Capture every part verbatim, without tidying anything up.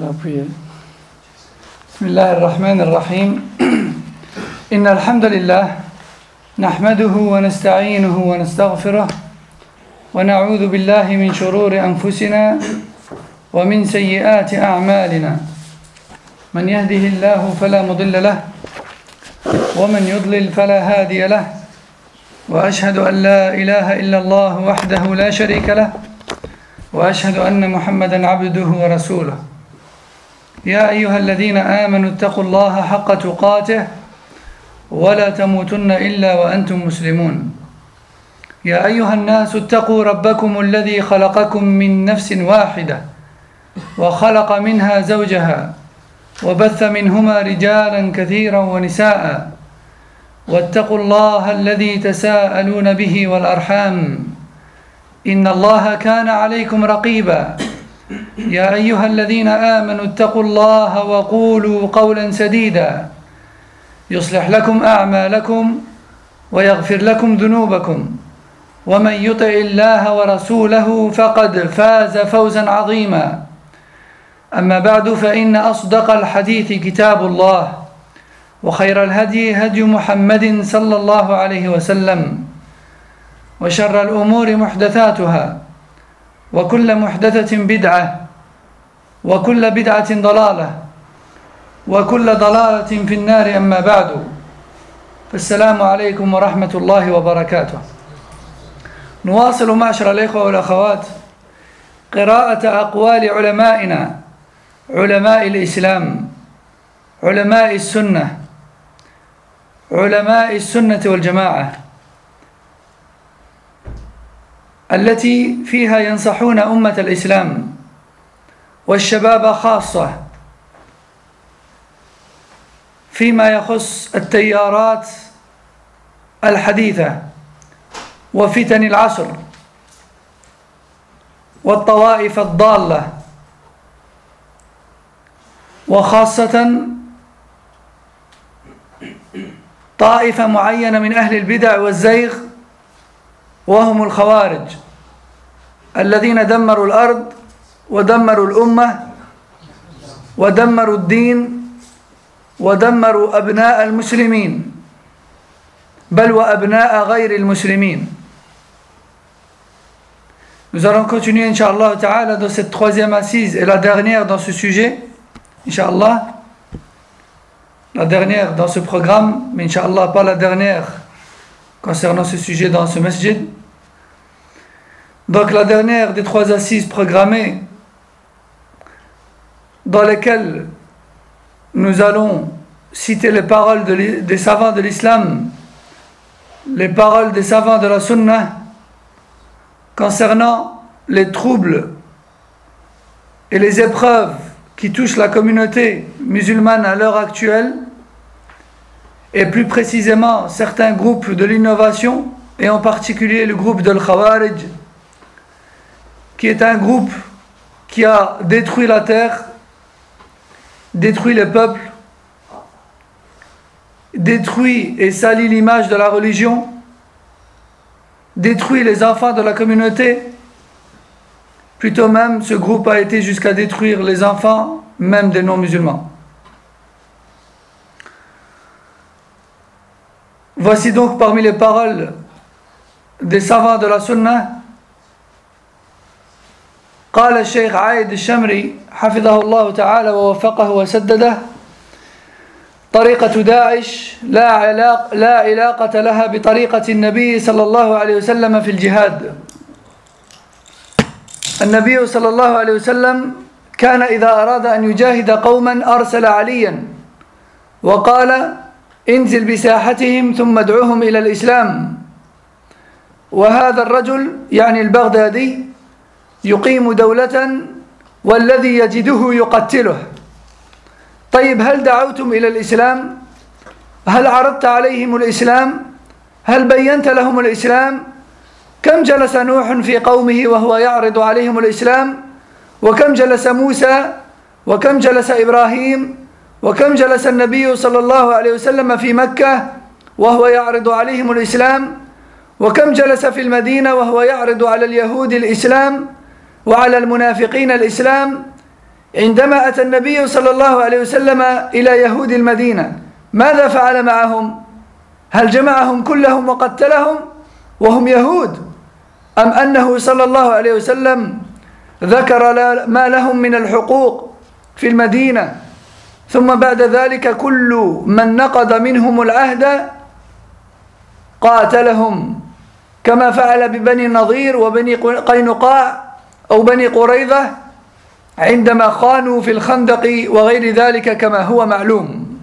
Voilà, appuyez. Bismillahirrahmanirrahim. Inna alhamdulillah, nahmaduhu wa nasta'inuhu wa nastaghfiruh, wa na'udhu billahi min shururi anfusina wa min sayyiati a'malina. Man yahdihillahu fala mudilla lahu, wa man yudlil fala hadiya lahu. Wa ashhadu an la ilaha illa Allah wahdahu la sharika lahu. وأشهد أن محمدًا عبده ورسوله يا أيها الذين آمنوا اتقوا الله حق تقاته ولا تموتن إلا وأنتم مسلمون يا أيها الناس اتقوا ربكم الذي خلقكم من نفس واحدة وخلق منها زوجها وبث منهما رجالًا كثيرًا ونساءً واتقوا الله الذي تساءلون به والأرحام إن الله كان عليكم رقيبا يا أيها الذين آمنوا اتقوا الله وقولوا قولا سديدا يصلح لكم أعمالكم ويغفر لكم ذنوبكم ومن يطع الله ورسوله فقد فاز فوزا عظيما أما بعد فإن أصدق الحديث كتاب الله وخير الهدي هدي محمد صلى الله عليه وسلم وشر الأمور محدثاتها وكل محدثة بدعة وكل بدعة ضلالة وكل ضلالة في النار أما بعد فالسلام عليكم ورحمة الله وبركاته. نواصل معشر الإخوة والأخوات قراءة أقوال علمائنا علماء الإسلام علماء السنة علماء السنة والجماعة التي فيها ينصحون أمة الإسلام والشباب خاصة فيما يخص التيارات الحديثة وفتن العصر والطوائف الضالة وخاصة طائفة معينة من أهل البدع والزيغ وهم الخوارج الذين دمروا الأرض ودمروا الأمة ودمروا الدين ودمروا أبناء المسلمين بل وأبناء غير المسلمين. Nous allons continuer Inch'Allah Ta'ala dans cette troisième assise et la dernière dans ce sujet Inch'Allah, la dernière dans ce programme mais Inch'Allah pas la dernière concernant ce sujet dans ce masjid. Donc la dernière des trois assises programmées dans lesquelles nous allons citer les paroles de, des savants de l'islam, les paroles des savants de la sunna concernant les troubles et les épreuves qui touchent la communauté musulmane à l'heure actuelle, et plus précisément certains groupes de l'innovation, et en particulier le groupe de l'Khawarij, qui est un groupe qui a détruit la terre, détruit les peuples, détruit et salit l'image de la religion, détruit les enfants de la communauté. Plutôt même, ce groupe a été jusqu'à détruire les enfants, même des non-musulmans. Voici donc parmi les paroles des savants de la sunna. قال الشيخ عايد الشمري حفظه الله تعالى ووفقه وسدده: طريقة داعش لا علاقة لا علاقة لها بطريقة النبي صلى الله عليه وسلم في الجهاد. النبي صلى الله عليه وسلم كان إذا أراد أن يجاهد قوما أرسل عليا وقال: انزل بساحتهم ثم ادعوهم إلى الإسلام. وهذا الرجل يعني البغدادي يقيم دولة والذي يجده يقتله. طيب هل دعوتم إلى الإسلام؟ هل عرضت عليهم الإسلام؟ هل بينت لهم الإسلام؟ كم جلس نوح في قومه وهو يعرض عليهم الإسلام؟ وكم جلس موسى؟ وكم جلس إبراهيم؟ وكم جلس النبي صلى الله عليه وسلم في مكة وهو يعرض عليهم الإسلام؟ وكم جلس في المدينة وهو يعرض على اليهود الإسلام وعلى المنافقين الإسلام؟ عندما أتى النبي صلى الله عليه وسلم إلى يهود المدينة ماذا فعل معهم؟ هل جمعهم كلهم وقتلهم وهم يهود؟ أم أنه صلى الله عليه وسلم ذكر ما لهم من الحقوق في المدينة ثم بعد ذلك كل من نقض منهم العهد قاتلهم كما فعل ببني النضير وبني قينقاع أو بني قريظة عندما خانوا في الخندق وغير ذلك كما هو معلوم.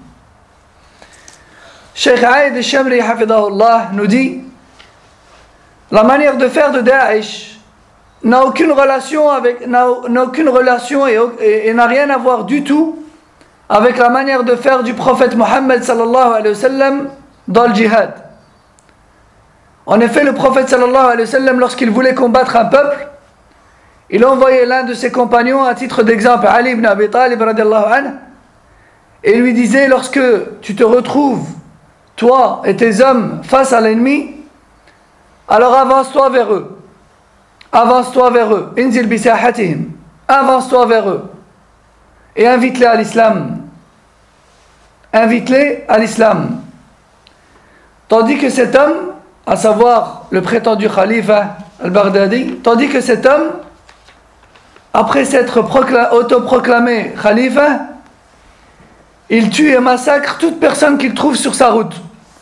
Cheikh Aïd al-Shamri hafidahullah nous dit la manière de faire de Daesh n'a aucune relation avec n'a, n'a aucune relation et, et, et n'a rien à voir du tout avec la manière de faire du prophète Mohammed sallallahu alayhi wa sallam dans le djihad. En effet, le prophète sallallahu alayhi wa sallam, lorsqu'il voulait combattre un peuple, il envoyait l'un de ses compagnons à titre d'exemple, Ali ibn Abi Talib radiallahu anhu, et lui disait, lorsque tu te retrouves, toi et tes hommes, face à l'ennemi, alors avance-toi vers eux. Avance-toi vers eux. Inzil bisahatihim. Avance-toi vers eux. Et invite-les à l'islam. Invite-les à l'islam. Tandis que cet homme, à savoir le prétendu khalifa al-Baghdadi, tandis que cet homme, après s'être procla- autoproclamé khalifa, il tue et massacre toute personne qu'il trouve sur sa route.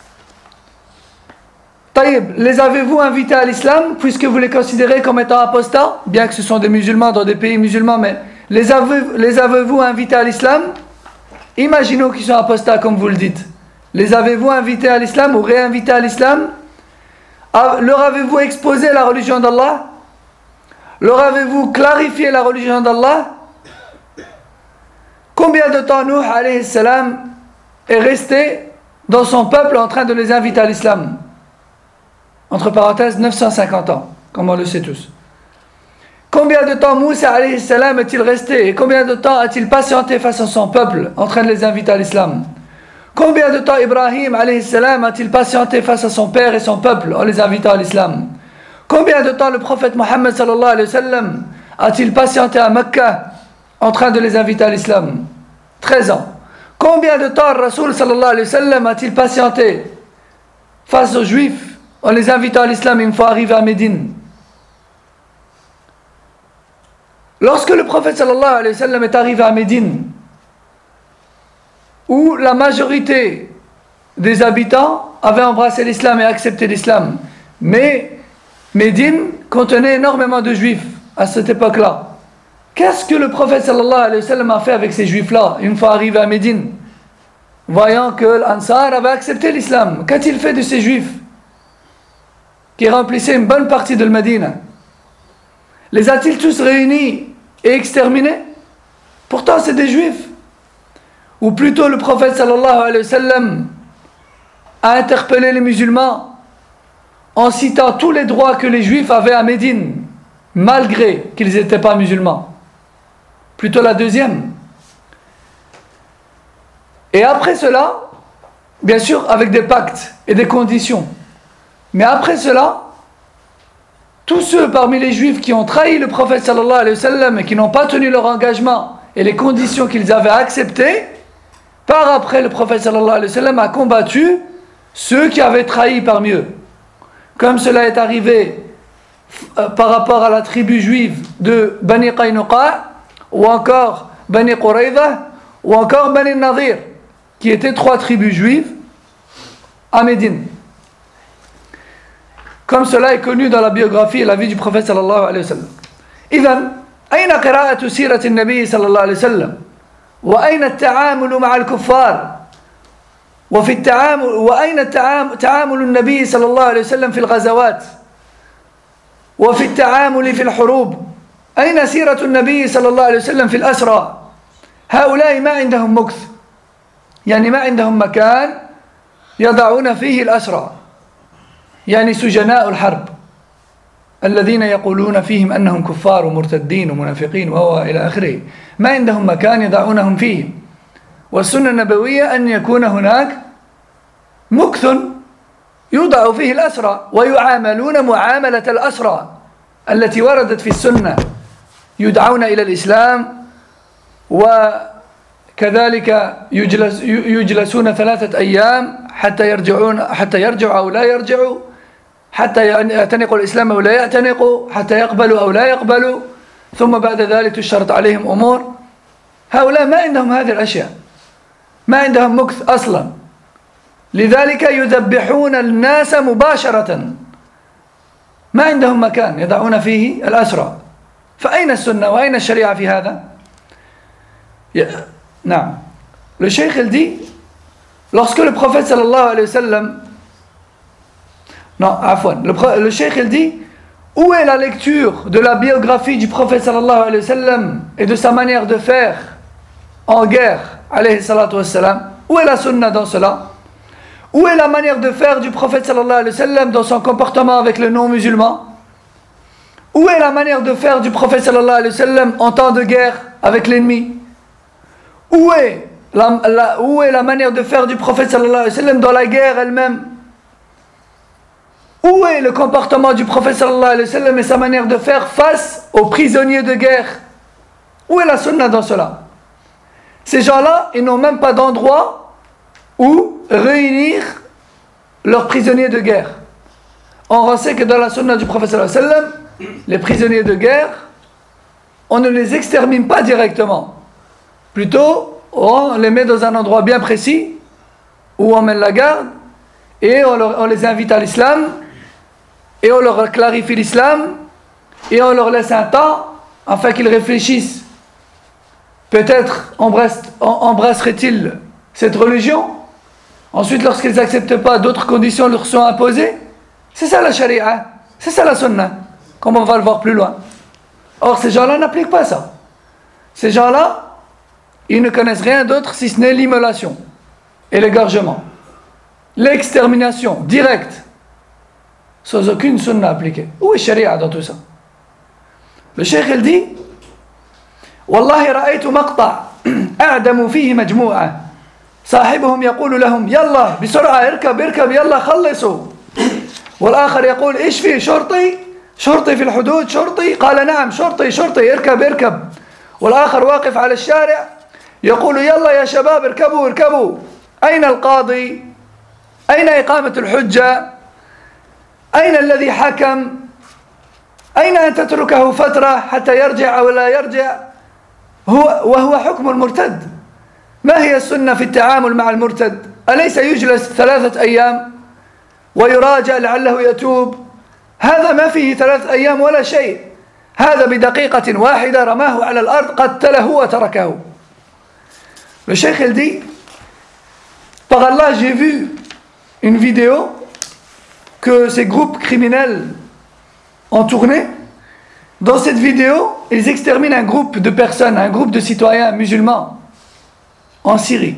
Taïb, les avez-vous invités à l'islam, puisque vous les considérez comme étant apostats, bien que ce sont des musulmans dans des pays musulmans, mais les, avez, les avez-vous invités à l'islam? Imaginons qu'ils sont apostats comme vous le dites. Les avez-vous invités à l'islam ou réinvités à l'islam? Leur avez-vous exposé la religion d'Allah? Leur avez-vous clarifié la religion d'Allah? Combien de temps Nuh alayhi salam est resté dans son peuple en train de les inviter à l'islam? Entre parenthèses, neuf cent cinquante ans, comme on le sait tous. Combien de temps Moussa alayhi salam est-il resté et combien de temps a-t-il patienté face à son peuple en train de les inviter à l'islam? Combien de temps Ibrahim alayhi salam a-t-il patienté face à son père et son peuple en les invitant à l'islam? Combien de temps le prophète Mohammed sallallahu alayhi wa sallam a-t-il patienté à Mecca en train de les inviter à l'islam? treize ans. Combien de temps Rasoul sallallahu alayhi wa sallam a-t-il patienté face aux Juifs en les invitant à l'islam une fois arrivé à Médine? Lorsque le prophète sallallahu alayhi wa sallam est arrivé à Médine, où la majorité des habitants avaient embrassé l'islam et accepté l'islam, mais Médine contenait énormément de juifs à cette époque-là. Qu'est-ce que le prophète sallallahu alayhi wa sallam a fait avec ces juifs-là une fois arrivé à Médine, voyant que l'Ansar avait accepté l'islam? Qu'a-t-il fait de ces juifs qui remplissaient une bonne partie de Médine? Les a-t-il tous réunis et exterminés? Pourtant c'est des juifs. Ou plutôt le prophète sallallahu alayhi wa sallam a interpellé les musulmans en citant tous les droits que les juifs avaient à Médine, malgré qu'ils n'étaient pas musulmans. Plutôt la deuxième. Et après cela, bien sûr avec des pactes et des conditions, mais après cela, tous ceux parmi les juifs qui ont trahi le prophète sallallahu alayhi wa sallam et qui n'ont pas tenu leur engagement et les conditions qu'ils avaient acceptées, par après le prophète sallallahu alayhi wa sallam a combattu ceux qui avaient trahi parmi eux. Comme cela est arrivé euh, par rapport à la tribu juive de Bani Qaynuqa, ou encore Bani Qurayza, ou encore Bani Nadir, qui étaient trois tribus juives à Médine. Comme cela est connu dans la biographie et la vie du prophète sallallahu alayhi wa sallam. إذن أين قراءة سيرة النبي صلى الله عليه وسلم؟ وأين التعامل مع الكفار؟ وفي التعامل وأين التعامل تعامل النبي صلى الله عليه وسلم في الغزوات؟ وفي التعامل في الحروب؟ أين سيرة النبي صلى الله عليه وسلم في الأسرى؟ هؤلاء ما عندهم مكث، يعني ما عندهم مكان يضعون فيه الأسرى، يعني سجناء الحرب الذين يقولون فيهم أنهم كفار ومرتدين ومنافقين وهو إلى آخره، ما عندهم مكان يضعونهم فيه. والسنة النبوية أن يكون هناك مكث يوضع فيه الأسرى ويعاملون معاملة الأسرى التي وردت في السنة، يدعون إلى الإسلام وكذلك يجلس يجلسون ثلاثة أيام حتى يرجعون حتى يرجعوا أو لا يرجعوا، حتى يعتنقوا الإسلام أو لا يعتنقوا، حتى يقبلوا أو لا يقبلوا، ثم بعد ذلك تشترط عليهم أمور. هؤلاء ما عندهم هذه الأشياء، ما عندهم مكث أصلا، لذلك يذبحون الناس مباشرة، ما عندهم مكان يضعون فيه الأسرى. فأين السنة وأين الشريعة في هذا؟ نعم. Le cheikh il dit, lorsque le prophète sallallahu alayhi wa sallam, non, afwan, le, le cheikh il dit, où est la lecture de la biographie du prophète sallallahu alayhi wa sallam et de sa manière de faire en guerre, alayhi salatu wa sallam? Où est la sunna dans cela? Où est la manière de faire du prophète sallallahu alayhi wa sallam dans son comportement avec les non-musulmans? Où est la manière de faire du prophète sallallahu alayhi wa sallam en temps de guerre avec l'ennemi? Où est la, la, où est la manière de faire du prophète sallallahu alayhi wa sallam dans la guerre elle-même? Où est le comportement du prophète sallallahu alayhi wa sallam et sa manière de faire face aux prisonniers de guerre? Où est la sunna dans cela? Ces gens-là, ils n'ont même pas d'endroit où réunir leurs prisonniers de guerre. On sait que dans la sunna du prophète sallallahu alayhi wa sallam, les prisonniers de guerre, on ne les extermine pas directement. Plutôt, on les met dans un endroit bien précis où on mène la garde et on, leur, on les invite à l'islam et on leur clarifie l'islam et on leur laisse un temps afin qu'ils réfléchissent. Peut-être embrasseraient-ils cette religion. Ensuite, lorsqu'ils n'acceptent pas, d'autres conditions leur sont imposées. C'est ça la charia, c'est ça la sunna, comme on va le voir plus loin. Or, ces gens-là n'appliquent pas ça. Ces gens-là, ils ne connaissent rien d'autre si ce n'est l'immolation et l'égorgement. L'extermination directe, sans aucune sunna appliquée. Où est sharia dans tout ça? Le cheikh il dit, والله رأيت مقطع أعدموا فيه مجموعة صاحبهم يقول لهم يلا بسرعة اركب اركب يلا خلصوا، والآخر يقول إيش في شرطي شرطي في الحدود شرطي، قال نعم شرطي شرطي اركب اركب، والآخر واقف على الشارع يقول يلا يا شباب اركبوا اركبوا، أين القاضي؟ أين إقامة الحجة؟ أين الذي حكم؟ أين أن تتركه فترة حتى يرجع أو لا يرجع؟ هو وهو حكم المرتد. ما هي السنة في التعامل مع المرتد؟ أليس يجلس ثلاثة أيام ويراجع لعله يتوب؟ هذا ما فيه ثلاثة أيام ولا شيء، هذا بدقيقة واحدة رماه على الأرض قتله وتركه. Le cheikh il dit, par Allah j'ai vu une vidéo que ces groupes criminels ont tourné. Dans cette vidéo, ils exterminent un groupe de personnes, un groupe de citoyens musulmans en Syrie.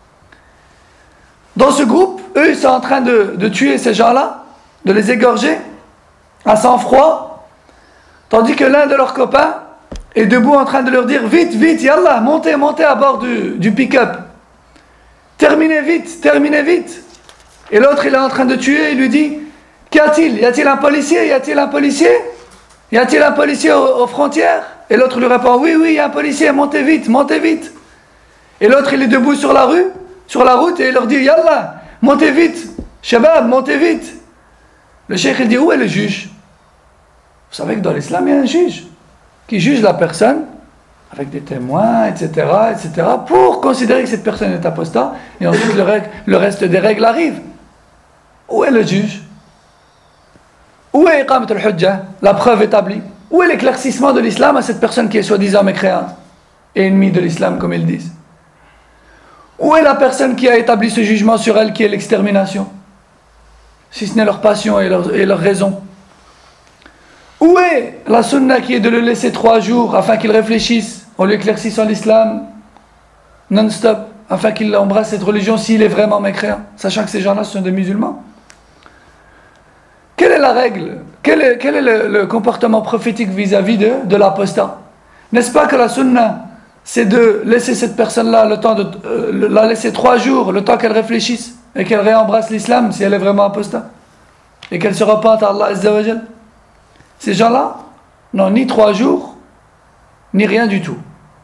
Dans ce groupe, eux, ils sont en train de, de tuer ces gens-là, de les égorger à sang-froid, tandis que l'un de leurs copains est debout en train de leur dire « Vite, vite, yallah, montez, montez à bord du, du pick-up. Terminez vite, terminez vite. » Et l'autre, il est en train de tuer, il lui dit « Qu'y a-t-il? Y a-t-il un policier? Y a-t-il un policier? Y a-t-il un policier aux, aux frontières ?» Et l'autre lui répond « Oui, oui, il y a un policier, montez vite, montez vite. » Et l'autre, il est debout sur la rue, sur la route, et il leur dit « Yallah, montez vite, shabab, montez vite. » Le cheikh, il dit « Où est le juge? » Vous savez que dans l'islam, il y a un juge qui juge la personne avec des témoins, et cetera, et cetera, pour considérer que cette personne est apostat, et ensuite le, règle, le reste des règles arrive. Où est le juge? Où est Iqamat al-Hujjah, la preuve établie? Où est l'éclaircissement de l'islam à cette personne qui est soi-disant mécréante et ennemie de l'islam, comme ils disent? Où est la personne qui a établi ce jugement sur elle, qui est l'extermination, si ce n'est leur passion et leur, et leur raison? Où est la sunna qui est de le laisser trois jours afin qu'il réfléchisse en lui éclaircissant l'islam non-stop, afin qu'il embrasse cette religion s'il est vraiment mécréant, sachant que ces gens-là sont des musulmans? Quelle est la règle? Quel est, quel est le, le comportement prophétique vis-à-vis de, de l'apostat? N'est-ce pas que la sunna, c'est de laisser cette personne-là le temps de euh, la laisser trois jours, le temps qu'elle réfléchisse et qu'elle réembrasse l'islam si elle est vraiment apostat et qu'elle se repente à Allah Azza wa Jal? Ces gens-là n'ont ni trois jours, ni rien du tout.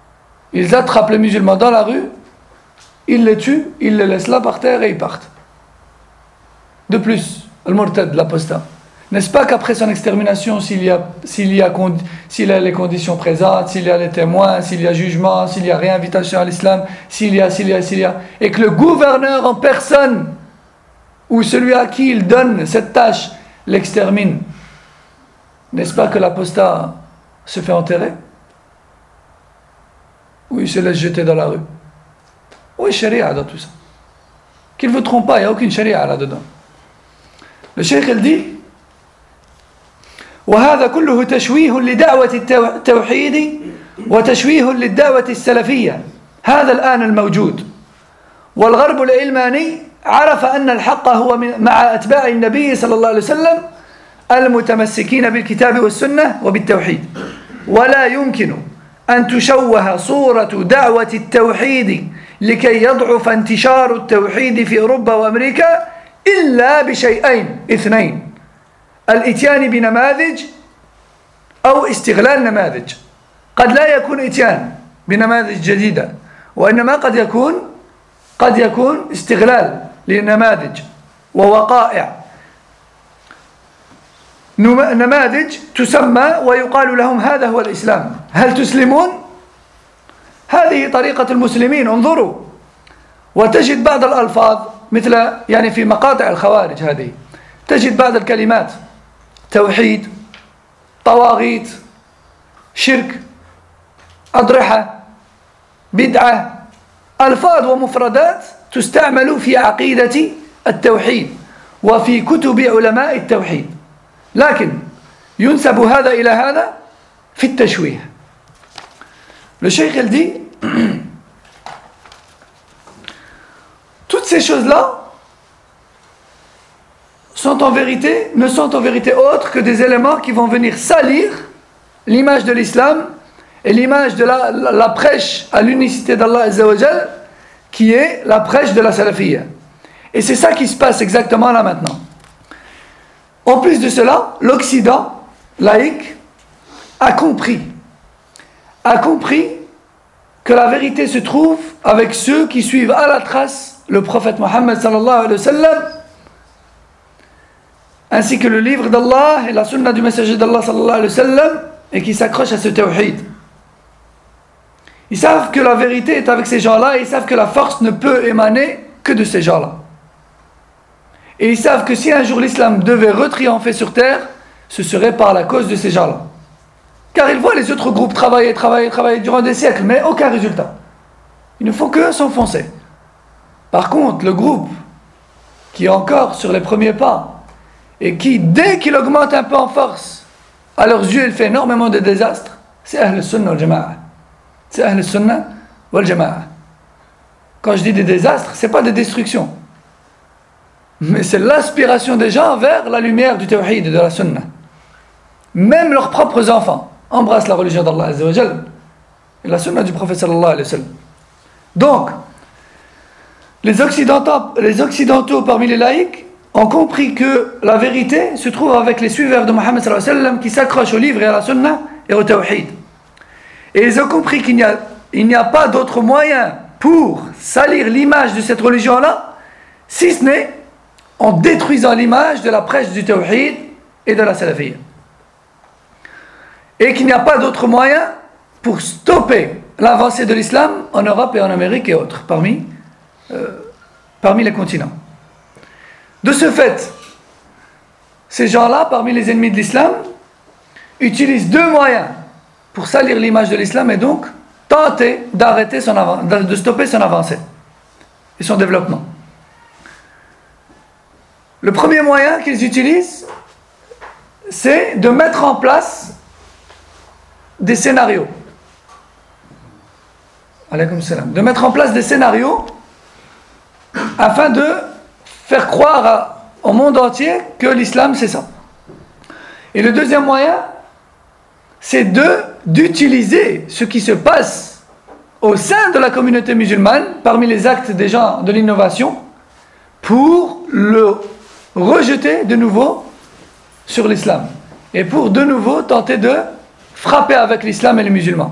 Ils attrapent les musulmans dans la rue, ils les tuent, ils les laissent là par terre et ils partent. De plus, al-murtad, l'apostat. N'est-ce pas qu'après son extermination, s'il y a, s'il y a, s'il y a les conditions présentes, s'il y a les témoins, s'il y a jugement, s'il y a réinvitation à l'islam, s'il y a, s'il y a, s'il y a, et que le gouverneur en personne, ou celui à qui il donne cette tâche, l'extermine, n'est-ce pas que l'apostat se fait enterrer? Ou il se laisse jeter dans la rue? Où est sharia dans tout ça? Qu'il ne vous trompe pas, il n'y a aucune sharia là-dedans. Le cheikh il dit وهذا كله تشويه لدعوة التوحيد وتشويه للدعوة السلفية هذا الآن الموجود والغرب العلماني عرف أن الحق هو مع أتباع النبي صلى الله عليه وسلم المتمسكين بالكتاب والسنة وبالتوحيد ولا يمكن أن تشوه صورة دعوة التوحيد لكي يضعف انتشار التوحيد في أوروبا وأمريكا إلا بشيئين اثنين الاتيان بنماذج أو استغلال نماذج قد لا يكون اتيان بنماذج جديدة وإنما قد يكون قد يكون استغلال لنماذج ووقائع نماذج تسمى ويقال لهم هذا هو الإسلام هل تسلمون؟ هذه طريقة المسلمين انظروا وتجد بعض الألفاظ مثل يعني في مقاطع الخوارج هذه تجد بعض الكلمات توحيد طواغيت شرك أضرحة بدعة ألفاظ ومفردات تستعمل في عقيدة التوحيد وفي كتب علماء التوحيد لكن ينسب هذا إلى هذا في التشويه. Le cheikh il dit toutes ces choses-là sont en vérité, ne sont en vérité autres que des éléments qui vont venir salir l'image de l'islam et l'image de la, la, la prêche à l'unicité d'Allah Azza wa Jal, qui est la prêche de la salafiyya. Et c'est ça qui se passe exactement là maintenant. En plus de cela, l'Occident laïque a compris, a compris que la vérité se trouve avec ceux qui suivent à la trace le prophète Mohammed sallallahu alayhi wa sallam, ainsi que le livre d'Allah et la sunna du messager d'Allah sallallahu alayhi wa sallam, et qui s'accrochent à ce tawhid. Ils savent que la vérité est avec ces gens-là et ils savent que la force ne peut émaner que de ces gens-là. Et ils savent que si un jour l'islam devait retriompher sur terre, ce serait par la cause de ces gens-là. Car ils voient les autres groupes travailler, travailler, travailler durant des siècles, mais aucun résultat. Ils ne font que s'enfoncer. Par contre, le groupe qui est encore sur les premiers pas et qui, dès qu'il augmente un peu en force, à leurs yeux, il fait énormément de désastres, c'est Ahl al-Sunnah wal-Jama'a. C'est Ahl al-Sunnah wal-Jama'a. Quand je dis des désastres, ce n'est pas des destructions. Mais c'est l'aspiration des gens vers la lumière du tawhid et de la sunnah. Même leurs propres enfants embrassent la religion d'Allah Azza wa Jal et la sunnah du prophète sallallahu alayhi wa sallam. Donc, les occidentaux, les occidentaux parmi les laïcs ont compris que la vérité se trouve avec les suiveurs de Mohammed sallallahu alayhi wa sallam qui s'accrochent au livre et à la sunnah et au tawhid. Et ils ont compris qu'il n'y a, il n'y a pas d'autre moyen pour salir l'image de cette religion-là, si ce n'est en détruisant l'image de la prêche du tawhid et de la salafiyya. Et qu'il n'y a pas d'autre moyen pour stopper l'avancée de l'islam en Europe et en Amérique et autres, parmi, euh, parmi les continents. De ce fait, ces gens-là, parmi les ennemis de l'islam, utilisent deux moyens pour salir l'image de l'islam et donc tenter d'arrêter son avant- de stopper son avancée et son développement. Le premier moyen qu'ils utilisent, c'est de mettre en place des scénarios. Alaykoum salam. De mettre en place des scénarios afin de faire croire à, au monde entier que l'islam c'est ça. Et le deuxième moyen, c'est de, d'utiliser ce qui se passe au sein de la communauté musulmane, parmi les actes des gens de l'innovation, pour le rejeter de nouveau sur l'islam. Et pour de nouveau tenter de frapper avec l'islam et les musulmans.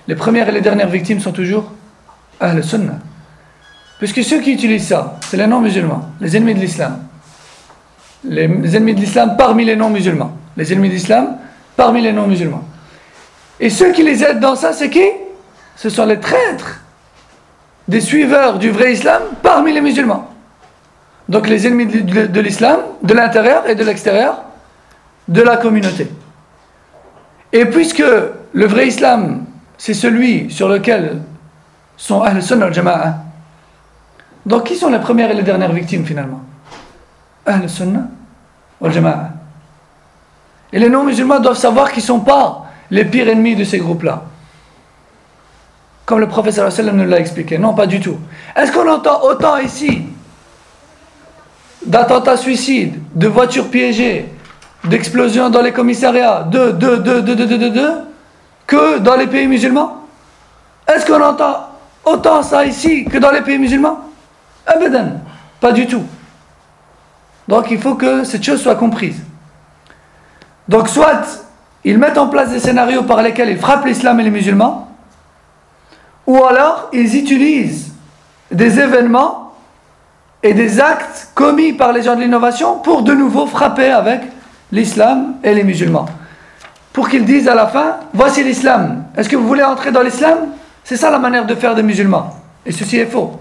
les premières et les dernières victimes sont toujours Ahl Sunnah. Puisque ceux qui utilisent ça, c'est les non-musulmans, les ennemis de l'islam. Les, les ennemis de l'islam parmi les non-musulmans. Les ennemis de l'islam parmi les non-musulmans. Et ceux qui les aident dans ça, c'est qui? Ce sont les traîtres des suiveurs du vrai islam parmi les musulmans. Donc les ennemis de, de, de l'islam, de l'intérieur et de l'extérieur, de la communauté. Et puisque le vrai islam, c'est celui sur lequel sont Ahl Sunnah wal Jama'a, donc qui sont les premières et les dernières victimes finalement? Ahl Sunnah wal Jama'a. Et les non-musulmans doivent savoir qu'ils ne sont pas les pires ennemis de ces groupes-là. Comme le prophète sallallahu alayhi wa sallam nous l'a expliqué. Non, pas du tout. Est-ce qu'on entend autant ici d'attentats suicides, de voitures piégées, d'explosions dans les commissariats, de, de, de, de, de, de, de, de, que dans les pays musulmans? Est-ce qu'on entend autant ça ici que dans les pays musulmans? Abadan, pas du tout. Donc il faut que cette chose soit comprise. Donc soit ils mettent en place des scénarios par lesquels ils frappent l'islam et les musulmans, ou alors ils utilisent des événements et des actes commis par les gens de l'innovation pour de nouveau frapper avec l'islam et les musulmans. Pour qu'ils disent à la fin, voici l'islam. Est-ce que vous voulez entrer dans l'islam? C'est ça la manière de faire des musulmans. Et ceci est faux.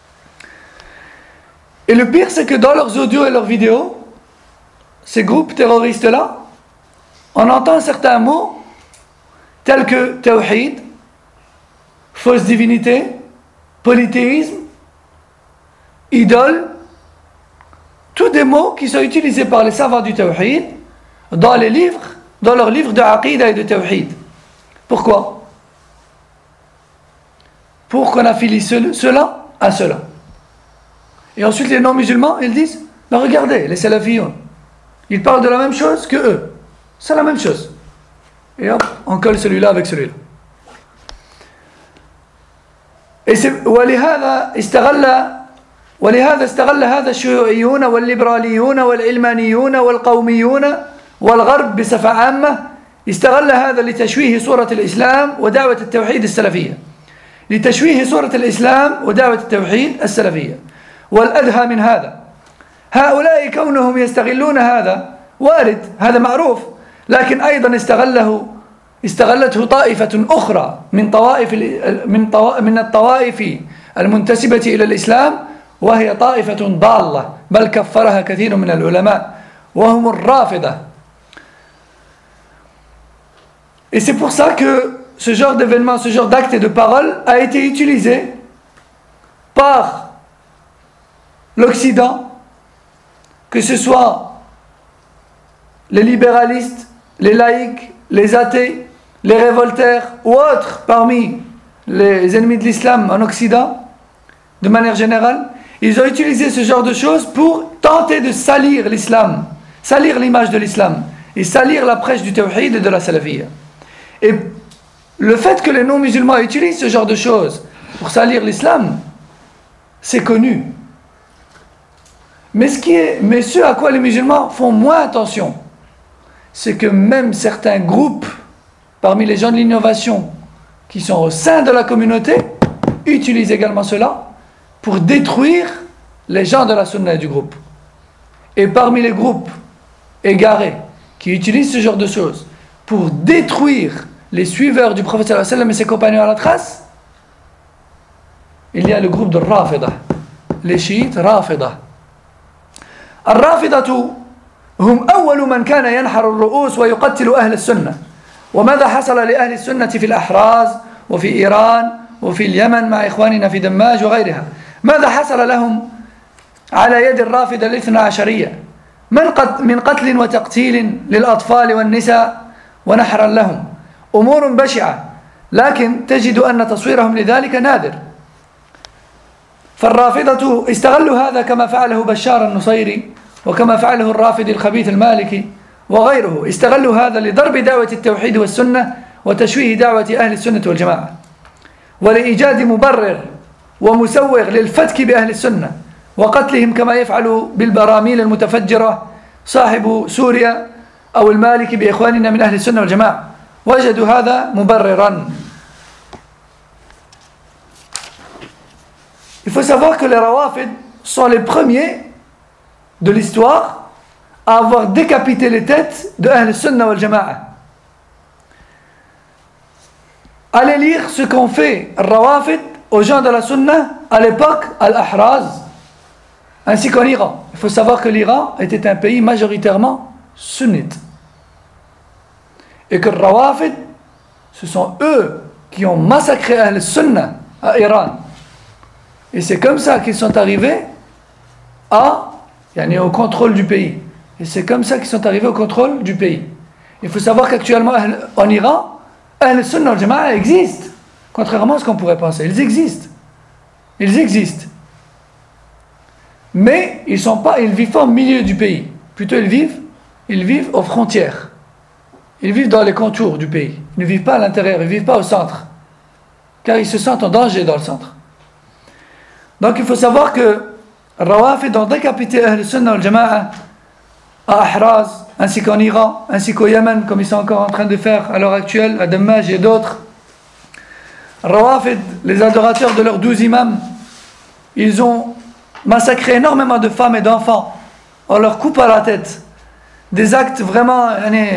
Et le pire, c'est que dans leurs audios et leurs vidéos, ces groupes terroristes-là, on entend certains mots tels que tawhid, fausse divinité, polythéisme, idole, tous des mots qui sont utilisés par les savants du tawhid dans les livres, dans leurs livres de aqidah et de tawhid. Pourquoi? Pour qu'on affilie cela à cela. Et ensuite les non-musulmans, ils disent, ben regardez, les salafiyons, ils parlent de la même chose que eux. C'est la même chose. Et hop, on colle celui-là avec celui-là. Et c'est ولهذا استغل ولهذا استغل هذا الشيوعيون والليبراليون والعلمانيون والقوميون والغرب بصفة عامة استغل هذا لتشويه صورة الإسلام ودعوة التوحيد السلفية لتشويه صورة الإسلام ودعوة التوحيد السلفية والأدهى من هذا هؤلاء كونهم يستغلون هذا وارد هذا معروف لكن أيضا استغله استغلته طائفة أخرى من طوائف من طوا من الطوائف المنتسبة إلى الإسلام وهي طائفة ضالة بل كفرها كثير من العلماء وهم الرافضة. Et c'est pour ça que ce genre d'événement, ce genre d'acte et de parole a été utilisé par l'Occident, que ce soit les libéralistes, les laïcs, les athées, les révoltaires ou autres parmi les ennemis de l'islam en Occident, de manière générale, ils ont utilisé ce genre de choses pour tenter de salir l'islam, salir l'image de l'islam et salir la prêche du tawhid et de la salafiyya. Et le fait que les non-musulmans utilisent ce genre de choses pour salir l'islam, c'est connu. Mais ce, qui est, mais ce à quoi les musulmans font moins attention, c'est que même certains groupes parmi les gens de l'innovation qui sont au sein de la communauté utilisent également cela pour détruire les gens de la sunna du groupe. Et parmi les groupes égarés qui utilisent ce genre de choses pour détruire les suiveurs du prophète sallallahu alayhi wa sallam et ses compagnons à la trace, il y a le groupe de Rafida, les chiites Rafida. الرافضة هم أول من كان ينحر الرؤوس ويقتل أهل السنة. وماذا حصل لأهل السنة في الأحراز وفي إيران وفي اليمن مع إخواننا في دماج وغيرها؟ ماذا حصل لهم على يد الرافضة الاثنى عشرية من, قت من قتل وتقتيل للأطفال والنساء ونحرا لهم؟ أمور بشعة، لكن تجد أن تصويرهم لذلك نادر. فالرافضة استغلوا هذا كما فعله بشار النصيري وكما فعله الرافضي الخبيث المالكي وغيره، استغلوا هذا لضرب دعوة التوحيد والسنة وتشويه دعوة أهل السنة والجماعة ولإيجاد مبرر ومسوغ للفتك بأهل السنة وقتلهم كما يفعل بالبراميل المتفجرة صاحب سوريا أو المالكي بإخواننا من أهل السنة والجماعة. وجدوا هذا مبررا. Il faut savoir que les Rawafid sont les premiers de l'histoire à avoir décapité les têtes de Ahl Sunnah wal Jama'a. Allez lire ce qu'ont fait Rawafid aux gens de la Sunna à l'époque Al-Ahraz, ainsi qu'en Iran. Il faut savoir que l'Iran était un pays majoritairement sunnite. Et que Rawafid, ce sont eux qui ont massacré Ahl Sunnah à Iran. Et c'est comme ça qu'ils sont arrivés à, yani au contrôle du pays. Et c'est comme ça qu'ils sont arrivés au contrôle du pays. Il faut savoir qu'actuellement en Iran, Ahl Sunnah wal Jama'a existent. Contrairement à ce qu'on pourrait penser. Ils existent. Ils existent. Mais ils sont pas, ils vivent pas au milieu du pays. Plutôt ils vivent, ils vivent aux frontières. Ils vivent dans les contours du pays. Ils ne vivent pas à l'intérieur, ils ne vivent pas au centre. Car ils se sentent en danger dans le centre. Donc il faut savoir que Rawafid ont décapité Ahl Sunnah wal Jama'a à Ahraz, ainsi qu'en Iran, ainsi qu'au Yémen, comme ils sont encore en train de faire à l'heure actuelle, à Dammaj et d'autres. Rawafid, les adorateurs de leurs douze imams, ils ont massacré énormément de femmes et d'enfants en leur coupant la tête. Des actes vraiment euh,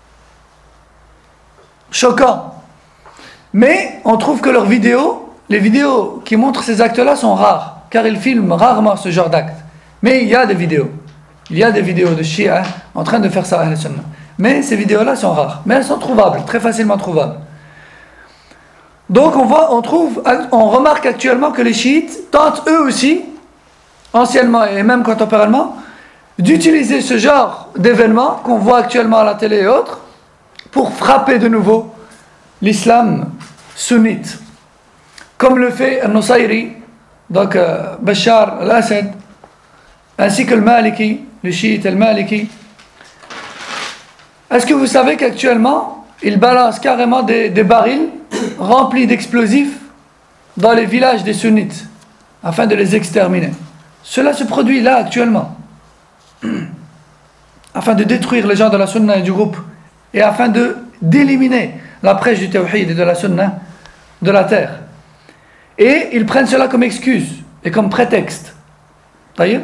choquants. Mais on trouve que leurs vidéos, les vidéos qui montrent ces actes-là sont rares, car ils filment rarement ce genre d'actes. Mais il y a des vidéos. Il y a des vidéos de Shia en train de faire ça à Ahl Sunnah. Mais ces vidéos-là sont rares. Mais elles sont trouvables, très facilement trouvables. Donc on voit, on trouve, on remarque actuellement que les chiites tentent eux aussi, anciennement et même contemporainement, d'utiliser ce genre d'événements qu'on voit actuellement à la télé et autres, pour frapper de nouveau l'islam sunnite. Comme le fait Al-Nusayri, donc euh, Bachar al-Assad, ainsi que le Maliki, le chiite al-Maliki. Est-ce que vous savez qu'actuellement, ils balancent carrément des, des barils remplis d'explosifs dans les villages des sunnites, afin de les exterminer? Cela se produit là actuellement, afin de détruire les gens de la sunna et du groupe, et afin de, d'éliminer la prêche du tawhid et de la sunna de la terre. Et ils prennent cela comme excuse et comme prétexte. طيب.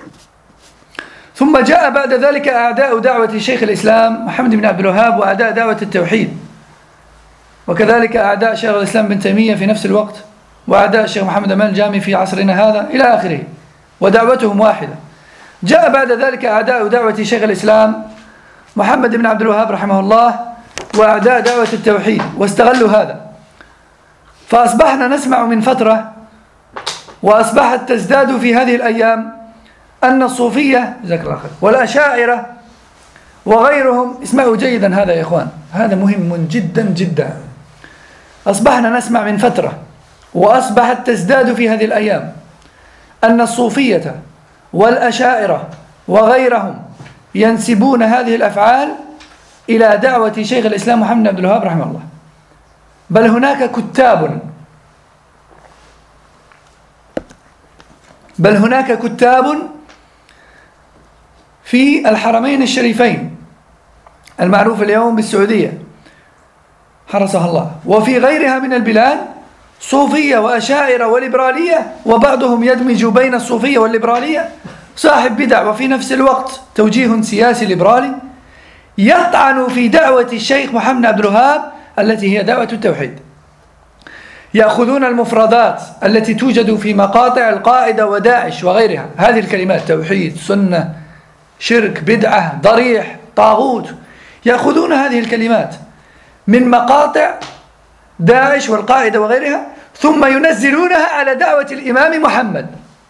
ثم جاء بعد ذلك أعداء دعوة شيخ الإسلام محمد بن عبد الوهاب وأعداء دعوة التوحيد، وكذلك أعداء شيخ الإسلام بن تيمية في نفس الوقت، وأعداء الشيخ محمد أمين الجامي في عصرنا هذا إلى آخره، ودعوتهم واحدة. جاء بعد ذلك أعداء دعوة شيخ الإسلام محمد بن عبد الوهاب رحمه الله وأعداء دعوة التوحيد، واستغلوا هذا. فأصبحنا نسمع من فترة، وأصبحت تزداد في هذه الأيام، أن الصوفية جزاك الله خير والأشاعرة وغيرهم، اسمعوا جيدا هذا يا إخوان، هذا مهم جدا جدا. أصبحنا نسمع من فترة، وأصبحت تزداد في هذه الأيام، أن الصوفية والأشاعرة وغيرهم ينسبون هذه الأفعال إلى دعوة شيخ الإسلام محمد بن عبد الوهاب رحمه الله. بل هناك كتاب بل هناك كتاب في الحرمين الشريفين المعروف اليوم بالسعودية حرسها الله، وفي غيرها من البلاد، صوفية وأشاعرة وليبرالية، وبعضهم يدمج بين الصوفية والليبرالية، صاحب بدع وفي نفس الوقت توجيه سياسي ليبرالي، يطعن في دعوة الشيخ محمد عبد الوهاب التي هي دعوة التوحيد. يأخذون المفردات التي توجد في مقاطع القاعدة وداعش وغيرها، هذه الكلمات توحيد، سنة، شرك، بدعة، ضريح، طاغوت، يأخذون هذه الكلمات من مقاطع داعش والقاعدة وغيرها، ثم ينزلونها على دعوة الإمام محمد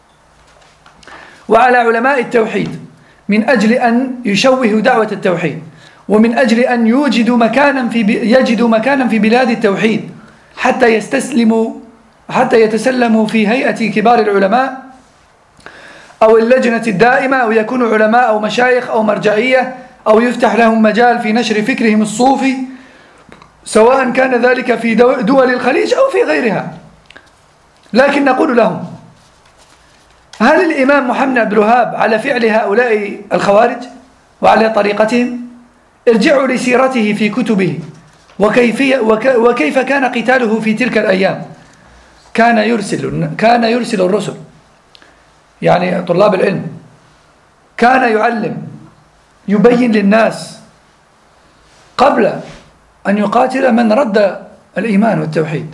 وعلى علماء التوحيد، من أجل أن يشوهوا دعوة التوحيد، ومن أجل أن يوجدوا مكانا في يجدوا مكانا في بلاد التوحيد، حتى يستسلموا حتى يتسلموا في هيئة كبار العلماء أو اللجنة الدائمة، أو يكونوا علماء أو مشايخ أو مرجعية، أو يفتح لهم مجال في نشر فكرهم الصوفي، سواء كان ذلك في دول الخليج أو في غيرها. لكن نقول لهم: هل الإمام محمد عبد الوهاب على فعل هؤلاء الخوارج وعلى طريقتهم؟ ارجعوا لسيرته في كتبه، وكيف, وكيف كان قتاله في تلك الأيام. كان يرسل كان يرسل الرسل، يعني طلاب العلم، كان يعلم يبين للناس قبل أن يقاتل من رد الإيمان والتوحيد.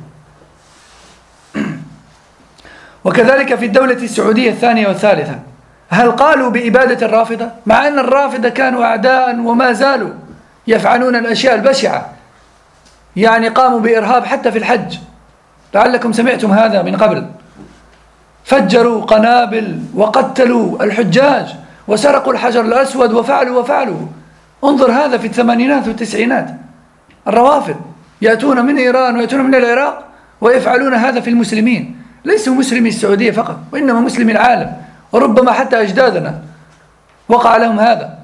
وكذلك في الدولة السعودية الثانية والثالثة، هل قالوا بإبادة الرافضة؟ مع أن الرافضة كانوا أعداء وما زالوا يفعلون الأشياء البشعة، يعني قاموا بإرهاب حتى في الحج، لعلكم سمعتم هذا من قبل، فجروا قنابل وقتلوا الحجاج وسرقوا الحجر الأسود وفعلوا وفعلوا. انظر هذا في الثمانينات والتسعينات، الروافض يأتون من إيران ويأتون من العراق ويفعلون هذا في المسلمين، ليسوا مسلمي السعودية فقط وإنما مسلمي العالم، وربما حتى أجدادنا وقع لهم هذا.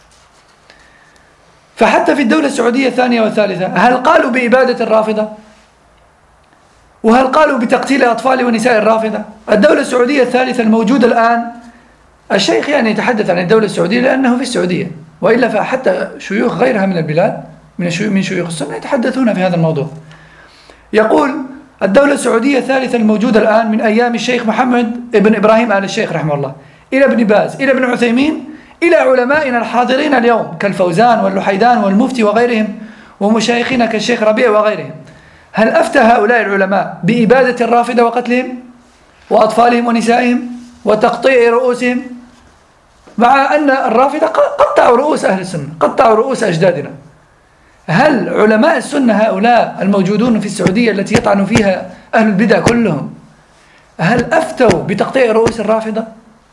فحتى في الدولة السعودية الثانية والثالثة هل قالوا بإبادة الرافضة؟ وهل قالوا بتقتيل أطفال ونساء الرافضة؟ الدولة السعودية الثالثة الموجودة الآن، الشيخ يعني يتحدث عن الدولة السعودية لأنه في السعودية، وإلا فحتى شيوخ غيرها من البلاد من من شيوخ السنة يتحدثون في هذا الموضوع. يقول الدولة السعودية الثالثة الموجودة الآن من أيام الشيخ محمد بن إبراهيم آل الشيخ رحمه الله إلى ابن باز إلى ابن عثيمين إلى علمائنا الحاضرين اليوم كالفوزان واللحيدان والمفتي وغيرهم ومشايخنا كالشيخ ربيع وغيرهم، هل أفتى هؤلاء العلماء بإبادة الرافضة وقتلهم وأطفالهم ونسائهم وتقطيع رؤوسهم، مع أن الرافضة قطعوا رؤوس أهل السنة، قطعوا رؤوس أجدادنا؟ هل علماء السنة هؤلاء الموجودون في السعودية التي يطعن فيها أهل البدع كلهم هل أفتوا بتقطيع رؤوس الرافضة؟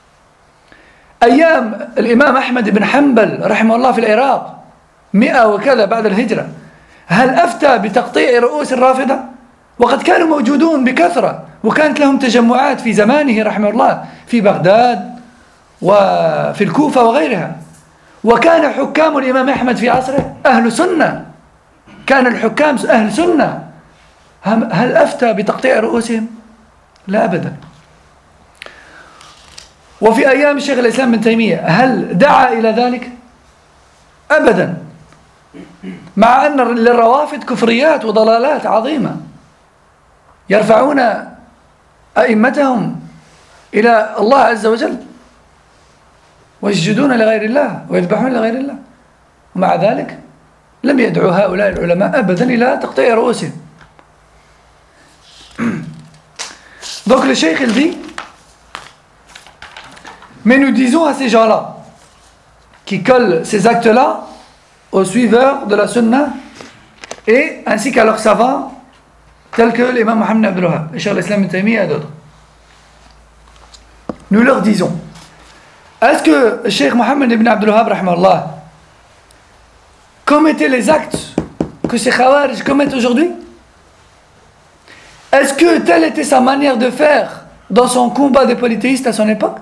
أيام الإمام أحمد بن حنبل رحمه الله في العراق مئة وكذا بعد الهجرة، هل أفتى بتقطيع رؤوس الرافضة؟ وقد كانوا موجودون بكثرة، وكانت لهم تجمعات في زمانه رحمه الله في بغداد وفي الكوفة وغيرها، وكان حكام الإمام أحمد في عصره أهل سنة، كان الحكام أهل سنة، هل أفتى بتقطيع رؤوسهم؟ لا أبدا. وفي أيام الشيخ الإسلام بن تيمية هل دعا إلى ذلك؟ أبدا، مع أن للروافض كفريات وضلالات عظيمة، يرفعون أئمتهم إلى الله عز وجل ويسجدون لغير الله ويذبحون لغير الله، ومع ذلك لم يدعوا هؤلاء العلماء أبدا إلى تقطيع رؤوسهم. Donc le cheikh il dit, mais nous disons à ces gens-là qui collent ces actes-là aux suiveurs de la sunna et ainsi qu'à leurs savants tels que l'imam Mohammed Abdul Wahhab, le cheikh l'Islam ibn Taymiyyah et d'autres, nous leur disons, est-ce que le cheikh Mohammed ibn Abdul Wahhab rahimahullah commettait les actes que ces Khawarij commettent aujourd'hui? Est-ce que telle était sa manière de faire dans son combat des polythéistes à son époque?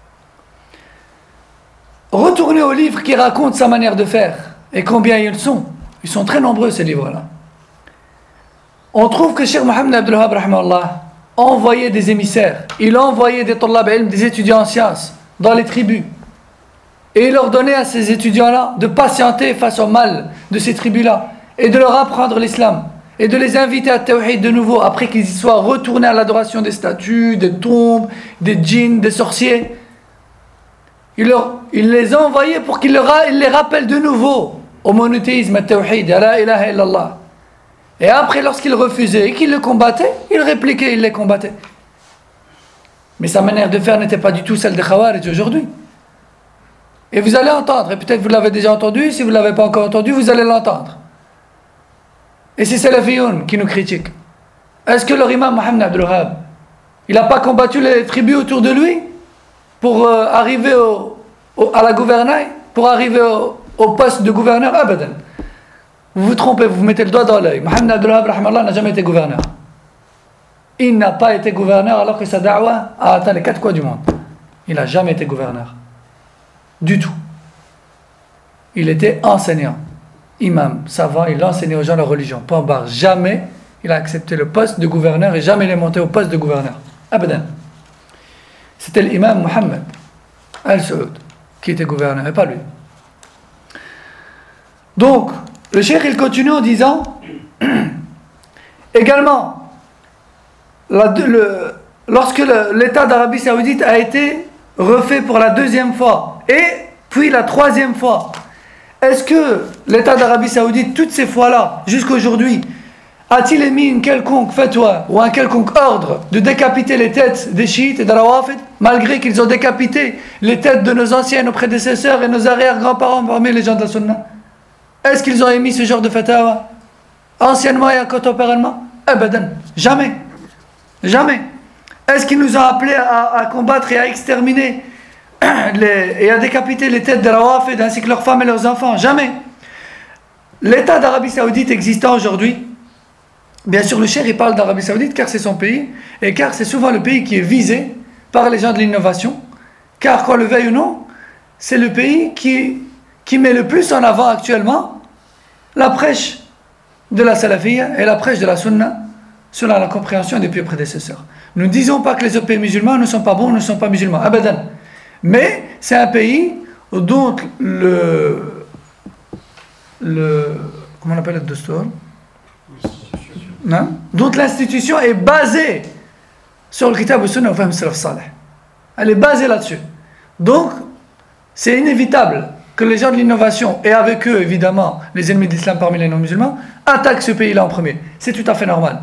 Retournez aux livres qui racontent sa manière de faire, et combien ils sont. Ils sont très nombreux ces livres-là. On trouve que Cheikh Mohammed Abdul Wahhab rahimahullah envoyait des émissaires, il envoyait des tullab ilm, des étudiants en sciences dans les tribus, et il leur donnait à ces étudiants-là de patienter face au mal de ces tribus-là et de leur apprendre l'islam et de les inviter à tawhid de nouveau après qu'ils y soient retournés à l'adoration des statues, des tombes, des djinns, des sorciers. Il, leur, il les a envoyés pour qu'ils leur, il les rappellent de nouveau au monothéisme, à tawhid, à la ilaha illallah. Et après, lorsqu'ils refusaient et qu'ils le combattaient, il répliquait, il les combattait. Mais sa manière de faire n'était pas du tout celle des Khawarij aujourd'hui. Et vous allez entendre, et peut-être vous l'avez déjà entendu, si vous ne l'avez pas encore entendu, vous allez l'entendre. Et c'est Salafiyoun qui nous critiquent. Est-ce que leur imam Mohammed Abdul Wahhab, il n'a pas combattu les tribus autour de lui pour euh, arriver au, au, à la gouvernail, pour arriver au, au poste de gouverneur? Abadan. Vous vous trompez, vous vous mettez le doigt dans l'œil. Mohammed Abdul Wahhab rahmallah n'a jamais été gouverneur. Il n'a pas été gouverneur alors que sa da'wa a atteint les quatre coins du monde. Il n'a jamais été gouverneur. Du tout. Il était enseignant. Imam, savant, il enseignait aux gens la religion. Point barre. Jamais il a accepté le poste de gouverneur et jamais il est monté au poste de gouverneur. Abadan. C'était l'imam Mohammed Al-Saoud qui était gouverneur et pas lui. Donc, le cheikh il continue en disant également, la, le, lorsque le, l'État d'Arabie Saoudite a été refait pour la deuxième fois et puis la troisième fois, est-ce que l'État d'Arabie Saoudite, toutes ces fois-là, jusqu'à aujourd'hui, a-t-il émis une quelconque fatwa ou un quelconque ordre de décapiter les têtes des chiites et des rawafid, malgré qu'ils ont décapité les têtes de nos anciens, nos prédécesseurs et nos arrière-grands-parents parmi les gens de la sunna? Est-ce qu'ils ont émis ce genre de fatwa anciennement et contemporairement? Abadan, jamais. Jamais. Est-ce qu'ils nous ont appelés à, à combattre et à exterminer les, et à décapiter les têtes des rawafid ainsi que leurs femmes et leurs enfants? Jamais. L'État d'Arabie Saoudite existant aujourd'hui, bien sûr le cheikh il parle d'Arabie Saoudite car c'est son pays et car c'est souvent le pays qui est visé par les gens de l'innovation, car qu'on le veuille ou non, c'est le pays qui, qui met le plus en avant actuellement la prêche de la salafiyya et la prêche de la sunna selon la compréhension des pieux prédécesseurs. Nous ne disons pas que les autres pays musulmans ne sont pas bons, ne sont pas musulmans, abadan. Mais c'est un pays dont le, le comment on appelle le dastur, non? Dont l'institution est basée sur le kitab al-sunnah ou fahm salaf salih. Elle est basée là-dessus. Donc, c'est inévitable que les gens de l'innovation, et avec eux évidemment les ennemis de l'islam parmi les non-musulmans, attaquent ce pays-là en premier. C'est tout à fait normal.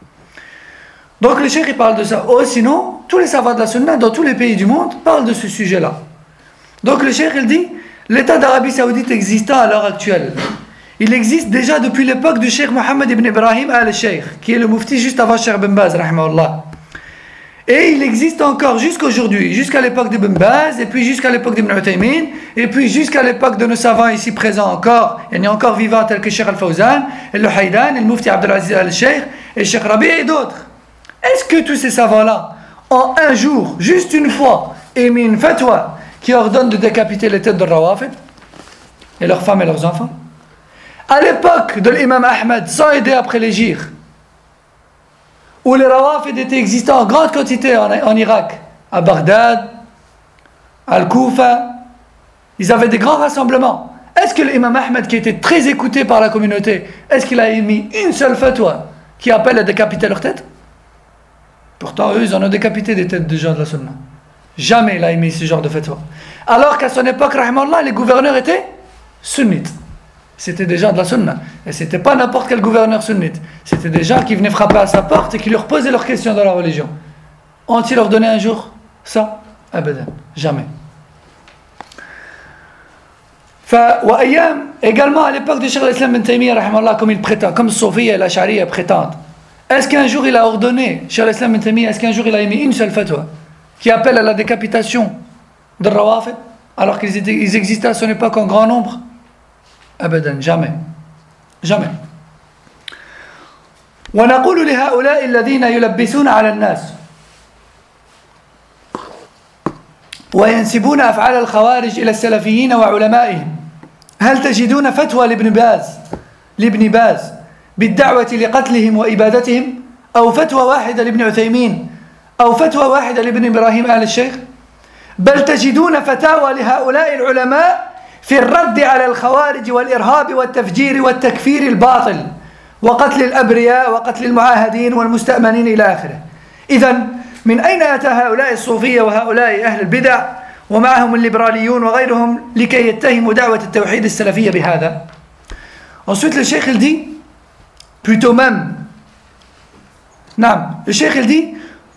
Donc le cheikh il parle de ça. Oh, sinon, tous les savants de la sunna dans tous les pays du monde parlent de ce sujet-là. Donc le cheikh il dit, l'État d'Arabie Saoudite existant à l'heure actuelle, il existe déjà depuis l'époque du cheikh Mohammed ibn Ibrahim al-Sheikh, qui est le mufti juste avant Cheikh Ibn Baz, rahimahullah. Et il existe encore jusqu'aujourd'hui, jusqu'à l'époque d'Ibn Baz, et puis jusqu'à l'époque d'Ibn Uthaymin, et puis jusqu'à l'époque de nos savants ici présents encore, il y en a encore vivants tels que Cheikh Al-Fawzan, et le Haydan, et le mufti Abdelaziz al-Sheikh, et Cheikh Rabi et d'autres. Est-ce que tous ces savants-là, en un jour, juste une fois, émis une fatwa qui ordonne de décapiter les têtes de Rawafid et leurs femmes et leurs enfants? À l'époque de l'imam Ahmed, sans aider après les Gires, où les Rawafid étaient existants en grande quantité en, en Irak, à Bagdad, à Al-Koufa, ils avaient des grands rassemblements. Est-ce que l'imam Ahmed, qui était très écouté par la communauté, est-ce qu'il a émis une seule fatwa qui appelle à décapiter leurs têtes? Pourtant, eux, ils en ont décapité des têtes de gens de la sunna. Jamais il a émis ce genre de fatwa. Alors qu'à son époque, rahimallah, les gouverneurs étaient sunnites. C'était des gens de la sunna. Et c'était pas n'importe quel gouverneur sunnite. C'était des gens qui venaient frapper à sa porte et qui leur posaient leurs questions dans la religion. Ont-ils leur donné un jour ça? Abadan. Jamais. Également à l'époque de Cheikh al-Islam ibn Taymiyyah, rahimallah, comme il prétend, comme Sophia et l'Ash'ariyya prétendent. Est-ce qu'un jour il a ordonné, Cheikh al-Islam ibn Taymiyyah, est-ce qu'un jour il a émis une seule fatwa qui appelle à la décapitation de Rawafid alors qu'ils étaient, ils existaient à son époque en grand nombre? Abadan, jamais. Jamais. ونقول لهؤلاء الذين يلبسون على الناس وينسبون أفعال الخوارج إلى السلفيين وعلمائهم هل تجدون فتوى لابن باز لابن باز بالدعوة لقتلهم وإبادتهم أو فتوى واحدة لابن عثيمين أو فتوى واحدة لابن إبراهيم آل الشيخ بل تجدون فتاوى لهؤلاء العلماء في الرد على الخوارج والإرهاب والتفجير والتكفير الباطل وقتل الأبرياء وقتل المعاهدين والمستأمنين إلى آخره. إذن من أين أتى هؤلاء الصوفية وهؤلاء أهل البدع ومعهم الليبراليون وغيرهم لكي يتهموا دعوة التوحيد السلفية بهذا؟ Ensuite le cheikh il dit, plutôt même, non, le cheikh il dit,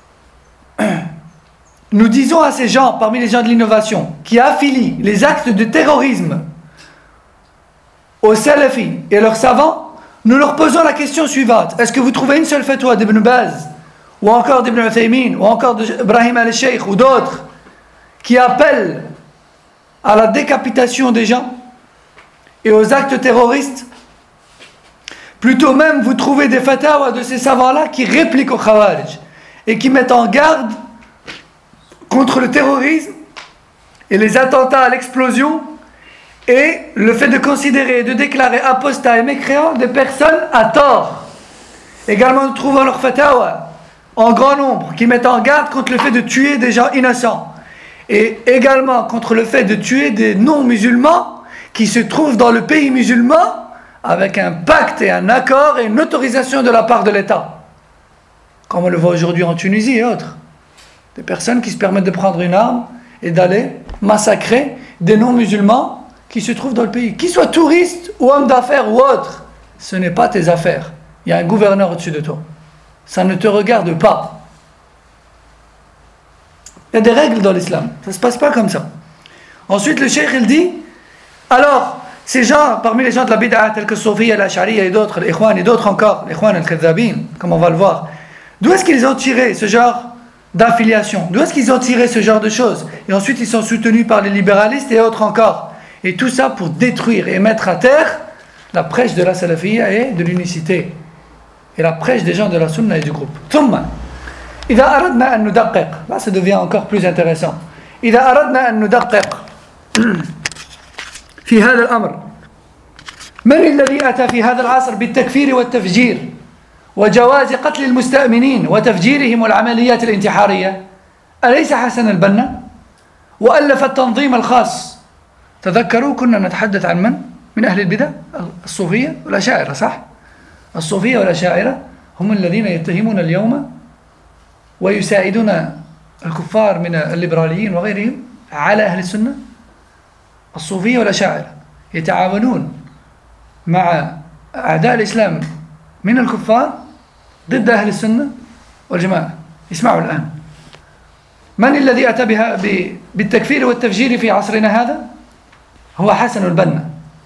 nous disons à ces gens, parmi les gens de l'innovation, qui affilient les actes de terrorisme aux salafis et leurs savants, nous leur posons la question suivante. Est-ce que vous trouvez une seule fatwa d'Ibn Baz, ou encore d'Ibn Uthaymin, ou encore d'Ibrahim al-Sheikh, ou d'autres, qui appellent à la décapitation des gens et aux actes terroristes? Plutôt même, vous trouvez des fatwas de ces savants-là qui répliquent au Khawarij et qui mettent en garde contre le terrorisme et les attentats à l'explosion et le fait de considérer et de déclarer apostats et mécréants des personnes à tort. Également, nous trouvons leurs fatwas en grand nombre qui mettent en garde contre le fait de tuer des gens innocents et également contre le fait de tuer des non-musulmans qui se trouvent dans le pays musulman avec un pacte et un accord et une autorisation de la part de l'État. comme on le voit aujourd'hui en Tunisie et autres. Des personnes qui se permettent de prendre une arme et d'aller massacrer des non-musulmans qui se trouvent dans le pays. Qu'ils soient touristes ou hommes d'affaires ou autres, ce n'est pas tes affaires. Il y a un gouverneur au-dessus de toi. Ça ne te regarde pas. Il y a des règles dans l'islam. Ça ne se passe pas comme ça. Ensuite, le cheikh, il dit, alors, ces gens, parmi les gens de la bid'a, tels que Sophia, l'Ash'ariya et d'autres, les Ikhwan et d'autres encore, les Ikhwan al-Kadhabin, comme on va le voir, d'où est-ce qu'ils ont tiré ce genre d'affiliation? D'où est-ce qu'ils ont tiré ce genre de choses? Et ensuite, ils sont soutenus par les libéralistes et autres encore. Et tout ça pour détruire et mettre à terre la prêche de la salafiyya et de l'unicité. Et la prêche des gens de la sunna et du groupe. ثم إذا أردنا أن ندقق, là ça devient encore plus intéressant. إذا أردنا أن ندقق في هذا الأمر, من الذي أتى في هذا العصر بالتكفير والتفجير وجواز قتل المستأمنين وتفجيرهم والعمليات الانتحارية؟ أليس حسن البنا؟ وألف التنظيم الخاص. تذكروا كنا نتحدث عن من؟ من أهل البدع الصوفية والأشاعرة, صح؟ الصوفية والأشاعرة هم الذين يتهمون اليوم ويساعدون الكفار من الليبراليين وغيرهم على أهل السنة. الصوفية والأشاعرة يتعاونون مع أعداء الإسلام من الكفار ضد أهل السنة والجماعة. اسمعوا الآن, من الذي أتى بها بالتكفير والتفجير في عصرنا هذا؟ هو حسن البنا,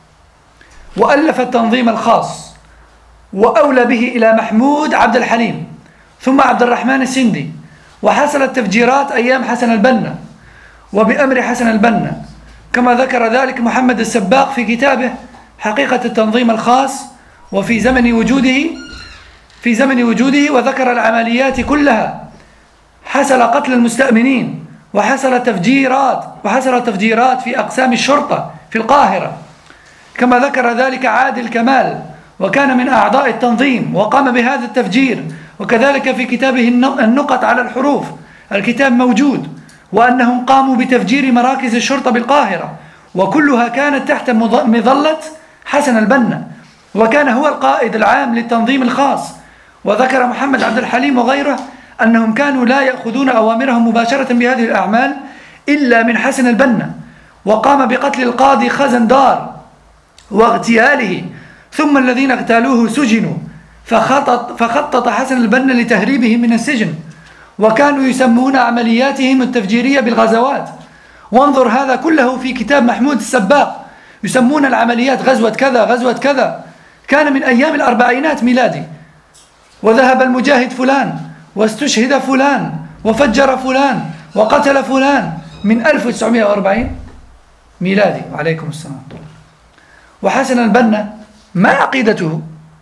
وألف التنظيم الخاص وأولى به إلى محمود عبد الحليم ثم عبد الرحمن السندي. وحصلت تفجيرات أيام حسن البنا وبأمر حسن البنا, كما ذكر ذلك محمد السباق في كتابه حقيقة التنظيم الخاص وفي زمن وجوده في زمن وجوده وذكر العمليات كلها. حصل قتل المستأمنين وحصل تفجيرات وحصل تفجيرات في أقسام الشرطة في القاهرة, كما ذكر ذلك عادل كمال وكان من أعضاء التنظيم وقام بهذا التفجير. وكذلك في كتابه النقط على الحروف, الكتاب موجود, وأنهم قاموا بتفجير مراكز الشرطة بالقاهرة, وكلها كانت تحت مظلة حسن البنا, وكان هو القائد العام للتنظيم الخاص. وذكر محمد عبد الحليم وغيره أنهم كانوا لا يأخذون أوامرهم مباشرة بهذه الأعمال إلا من حسن البنا, وقام بقتل القاضي خزندار واغتياله, ثم الذين اغتالوه سجنوا, فخطط, فخطط حسن البنا لتهريبهم من السجن, وكانوا يسمون عملياتهم التفجيرية بالغزوات. وانظر هذا كله في كتاب محمود السباق, يسمون العمليات غزوة كذا غزوة كذا, كان من أيام الأربعينات ميلادي. وذهب المجاهد فلان واستشهد فلان وفجر فلان وقتل فلان من ألف وتسعمائة وأربعين ميلادي. وعليكم السلام. وحسن البنا ما عقيدته؟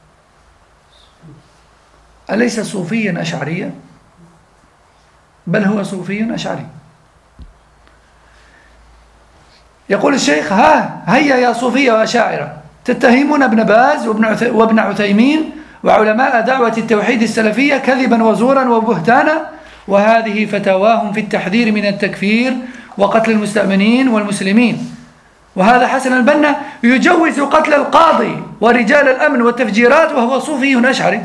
أليس صوفيا أشعريا؟ بل هو صوفي أشعري. يقول الشيخ, ها هيا يا صوفية وأشاعرة تتهمون ابن باز وابن عثيمين وعلماء دعوة التوحيد السلفية كذبا وزورا وبهتانا, وهذه فتاواهم في التحذير من التكفير وقتل المستأمنين والمسلمين. وهذا حسن البنا يجوز قتل القاضي ورجال الأمن والتفجيرات وهو صوفي أشعري.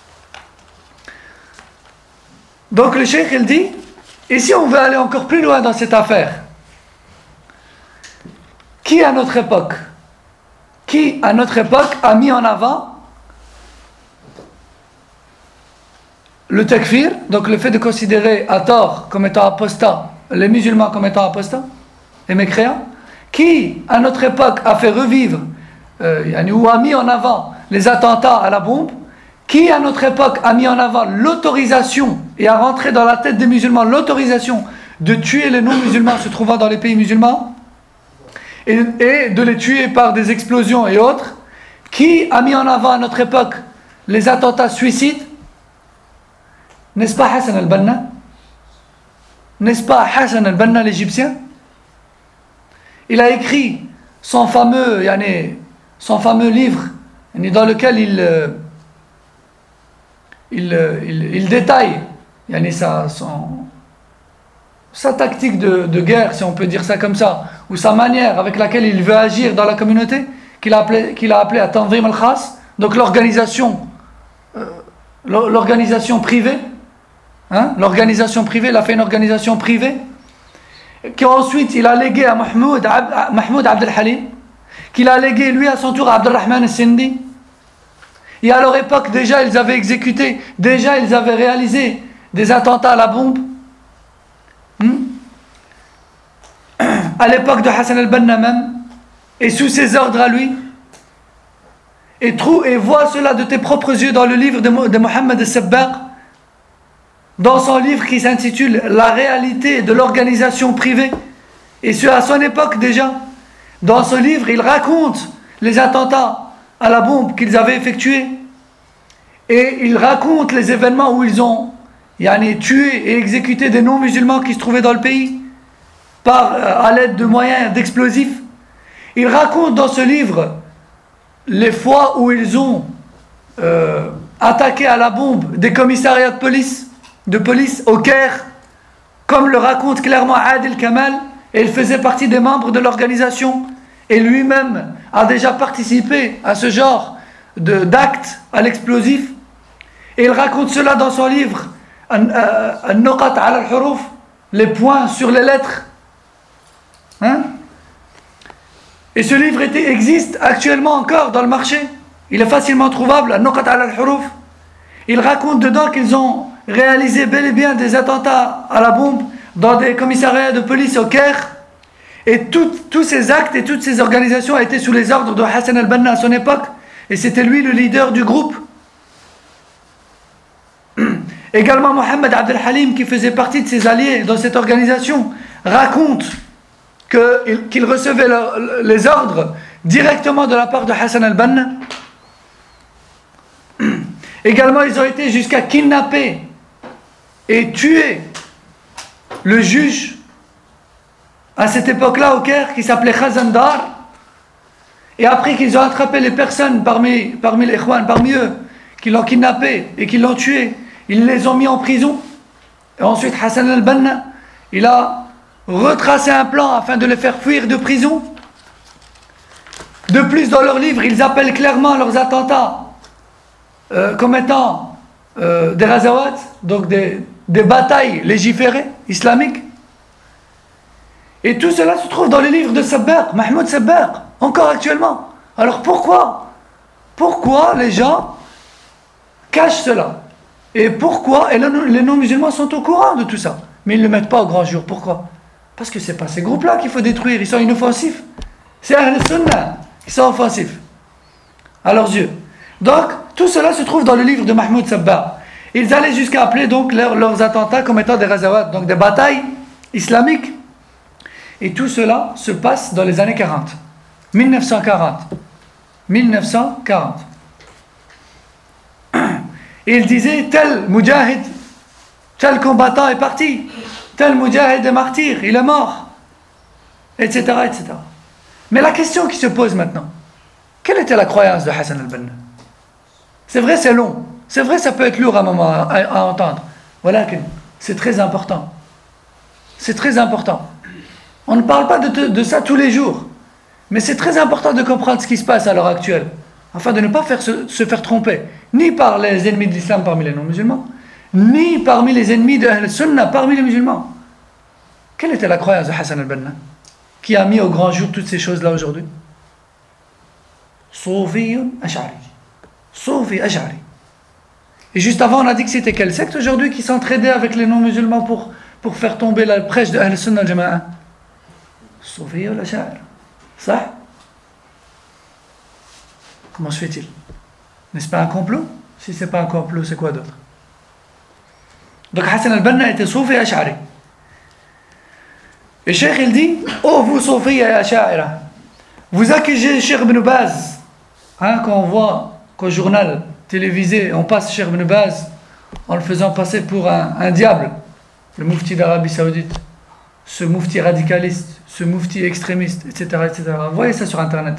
Donc le cheikh il dit, et si on veut aller encore plus loin dans cette affaire, qui à notre époque, qui à notre époque a mis en avant le takfir, donc le fait de considérer à tort comme étant apostat, les musulmans comme étant apostats et mécréants? Qui à notre époque a fait revivre euh, ou a mis en avant les attentats à la bombe? Qui à notre époque a mis en avant l'autorisation et a rentré dans la tête des musulmans l'autorisation de tuer les non-musulmans se trouvant dans les pays musulmans et, et de les tuer par des explosions et autres? Qui a mis en avant à notre époque les attentats suicides? N'est-ce pas Hassan al-Banna? N'est-ce pas Hassan al-Banna l'Égyptien? Il a écrit son fameux, yani, son fameux livre yani, dans lequel il, euh, il, euh, il, il détaille yani, sa, son, sa tactique de, de guerre, si on peut dire ça comme ça, ou sa manière avec laquelle il veut agir dans la communauté, qu'il a appelé, qu'il a appelé à Tanzim al-Khas, donc l'organisation, euh, l'organisation privée hein, l'organisation privée, il a fait une organisation privée, qu'ensuite il a légué à Mahmoud, Ab, Mahmoud Abd al-Halim, qu'il a légué lui à son tour à Abdurrahman al-Sindi. Et à leur époque, déjà, ils avaient exécuté, déjà, ils avaient réalisé des attentats à la bombe. Hmm? À l'époque de Hassan al-Banna même, et sous ses ordres à lui. Et, trou, et vois cela de tes propres yeux dans le livre de, de Mohammed al-Sabbaq, dans son livre qui s'intitule La réalité de l'organisation privée. Et ce, à son époque déjà. Dans ce livre, il raconte les attentats à la bombe qu'ils avaient effectués. Et il raconte les événements où ils ont yani, tué et exécuté des non-musulmans qui se trouvaient dans le pays par, à l'aide de moyens d'explosifs. Il raconte dans ce livre les fois où ils ont euh, attaqué à la bombe des commissariats de police, de police au Caire, comme le raconte clairement Adil Kamal, et il faisait partie des membres de l'organisation, et lui-même a déjà participé à ce genre de, d'actes à l'explosif, et il raconte cela dans son livre An-Nuqat ala al-Huruf, les points sur les lettres. Hein? Et ce livre était, existe actuellement encore dans le marché. Il est facilement trouvable, An-Nuqat ala al-Huruf. Il raconte dedans qu'ils ont réalisé bel et bien des attentats à la bombe dans des commissariats de police au Caire. Et tout, tous ces actes et toutes ces organisations étaient sous les ordres de Hassan al-Banna à son époque. Et c'était lui le leader du groupe. Également Mohammed Abd al-Halim, qui faisait partie de ses alliés dans cette organisation, raconte que, qu'il recevait le, les ordres directement de la part de Hassan al-Banna. Également, ils ont été jusqu'à kidnapper et tuer le juge à cette époque-là au Caire, qui s'appelait Khazandar. Et après qu'ils ont attrapé les personnes parmi, parmi les Ikhwan, parmi eux, qui l'ont kidnappé et qui l'ont tué, ils les ont mis en prison. Et ensuite Hassan al-Banna, il a retracé un plan afin de les faire fuir de prison. De plus, dans leur livre, ils appellent clairement leurs attentats euh, comme étant euh, des razawat, donc des, des batailles légiférées islamiques. Et tout cela se trouve dans les livres de Sabbaq, Mahmoud Sabbaq, encore actuellement. Alors pourquoi Pourquoi les gens cachent cela? Et pourquoi? Et les non-musulmans sont au courant de tout ça, mais ils ne le mettent pas au grand jour. Pourquoi? Parce que ce n'est pas ces groupes-là qu'il faut détruire, ils sont inoffensifs. C'est Ahl Sunnah qui sont offensifs à leurs yeux. Donc, tout cela se trouve dans le livre de Mahmoud Sabbaq. Ils allaient jusqu'à appeler donc leurs, leurs attentats comme étant des razawat, donc des batailles islamiques. Et tout cela se passe dans les années quarante. mille neuf cent quarante. mille neuf cent quarante. Et il disait, tel mujahid, tel combattant est parti, tel mujahid est martyr, il est mort, et cetera, et cetera. Mais la question qui se pose maintenant, quelle était la croyance de Hassan al-Banna? C'est vrai, c'est long. C'est vrai, ça peut être lourd à un moment à, à, à entendre. Voilà, c'est très important. C'est très important. On ne parle pas de, de ça tous les jours. Mais c'est très important de comprendre ce qui se passe à l'heure actuelle, afin de ne pas faire se, se faire tromper, ni par les ennemis de l'islam parmi les non-musulmans, ni parmi les ennemis de Ahl Sunnah parmi les musulmans. Quelle était la croyance de Hassan al-Banna, qui a mis au grand jour toutes ces choses-là aujourd'hui? Soufiyun Ash'ari. Soufi Ash'ari. Et juste avant, on a dit que c'était quelle secte aujourd'hui qui s'entraidait avec les non-musulmans pour, pour faire tomber la prêche de Ahl Sunnah al-Jama'a? Soufiyun Ash'ari. Ça? Comment se fait-il? N'est-ce pas un complot? Si ce n'est pas un complot, c'est quoi d'autre? Donc Hassan al-Banna était Soufi Ash'ari. Et Cheikh il dit, oh vous Soufi et Ash'ari, vous accusez Cheikh Ibn Baz, hein, quand on voit qu'au journal télévisé on passe Cheikh Ibn Baz en le faisant passer pour un, un diable, le moufti d'Arabie Saoudite, ce moufti radicaliste, ce moufti extrémiste, et cetera, et cetera. Vous voyez ça sur internet.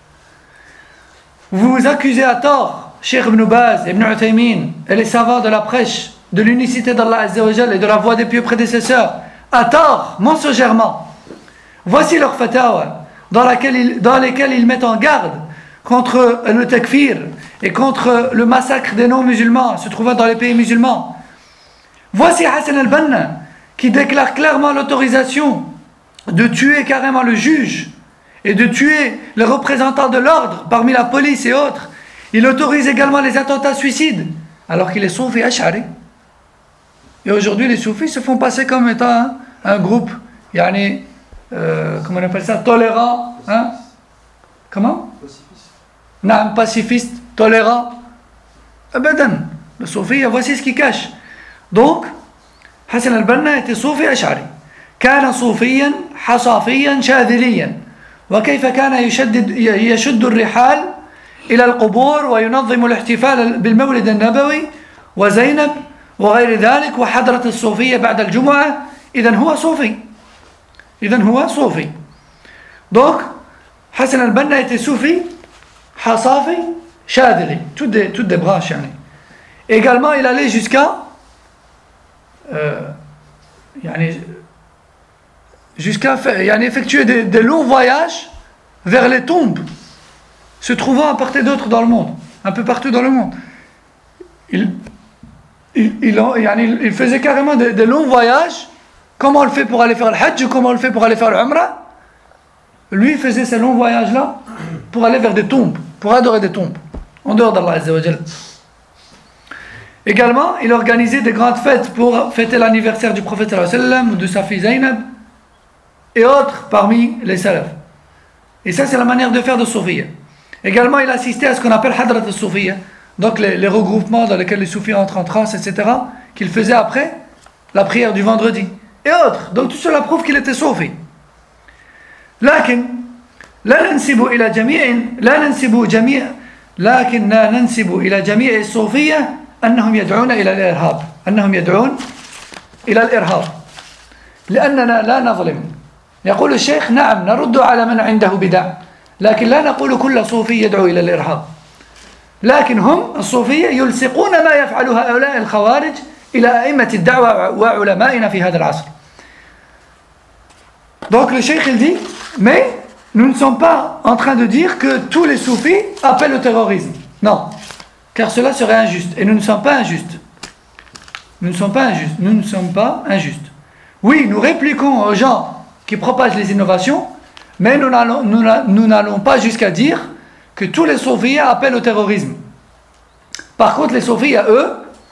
Vous vous accusez à tort Cheikh Ibn Baz, Ibn Uthaymin et les savants de la prêche de l'unicité d'Allah Azza wa Jal et de la voie des pieux prédécesseurs, à tort, mensongèrement. Voici leur fatawa dans, laquelle ils, dans lesquelles ils mettent en garde contre le takfir et contre le massacre des non-musulmans se trouvant dans les pays musulmans. Voici Hassan al-Banna qui déclare clairement l'autorisation de tuer carrément le juge et de tuer les représentants de l'ordre parmi la police et autres. Il autorise également les attentats suicides, alors qu'il est soufi ash'ari. Et aujourd'hui, les soufis se font passer comme étant un, un groupe, yani, euh, comment on appelle ça, tolérant, hein? Comment? Pacifiste. Non, pacifiste, tolérant. Abadan. Le soufi, voici ce qu'il cache. Donc, Hassan al-Banna était soufi ash'ari. كان صوفيا حصافيا شاذليا وكيف كان يشدد يشد الرحال إلى القبور وينظم الاحتفال بالمولد النبوي وزينب وغير ذلك وحضرة الصوفية بعد الجمعة. إذن هو صوفي. إذن هو صوفي. Donc, Hassan al-Banna était soufi, hasafi, shadili, toutes des, toutes des branches. Yani. Également, il allait jusqu'à euh, yani, jusqu'à faire, yani, effectuer des, des longs voyages vers les tombes se trouvant à part et d'autre dans le monde, un peu partout dans le monde. Il, il, il, yani, il faisait carrément des, des longs voyages, comme on le fait pour aller faire le Hajj, comme on le fait pour aller faire le Umrah. Lui faisait ces longs voyages-là pour aller vers des tombes, pour adorer des tombes, en dehors d'Allah Azza wa Jal. Également, il organisait des grandes fêtes pour fêter l'anniversaire du prophète sallallahu alayhi wa sallam, ou de sa fille Zaynab, et autres parmi les salafs. Et ça, c'est la manière de faire de Soufia. Également, il assistait à ce qu'on appelle Hadrat al-Soufia, donc les, les regroupements dans lesquels les soufis entrent en transe, et cetera, qu'il faisait après la prière du vendredi, et autres. Donc tout cela prouve qu'il était Soufi. لكن لا ننسب إلى جميع لا ننسب جميع لكن لا ننسب إلى جميع الصوفية أنهم يدعون إلى الإرهاب أنهم يدعون إلى الإرهاب لأننا لا نظلم. يقول الشيخ نعم نرد على من عنده بدع لكن لا نقول كل صوفي يدعو إلى الإرهاب لكن هم الصوفية يلصقون ما يفعل هؤلاء الخوارج إلى أئمة الدعوة وعلمائنا في هذا العصر. Donc le cheikh il dit mais nous ne sommes pas en train de dire que tous les soufis appellent au terrorisme. Non, car cela serait injuste et nous ne sommes pas injustes. Nous ne sommes pas injustes. Nous ne sommes pas injustes. Oui, nous répliquons aux gens qui propagent les innovations, mais nous n'allons, nous, nous n'allons pas jusqu'à dire que tous les soufis appellent au terrorisme. Par contre, les soufis, eux,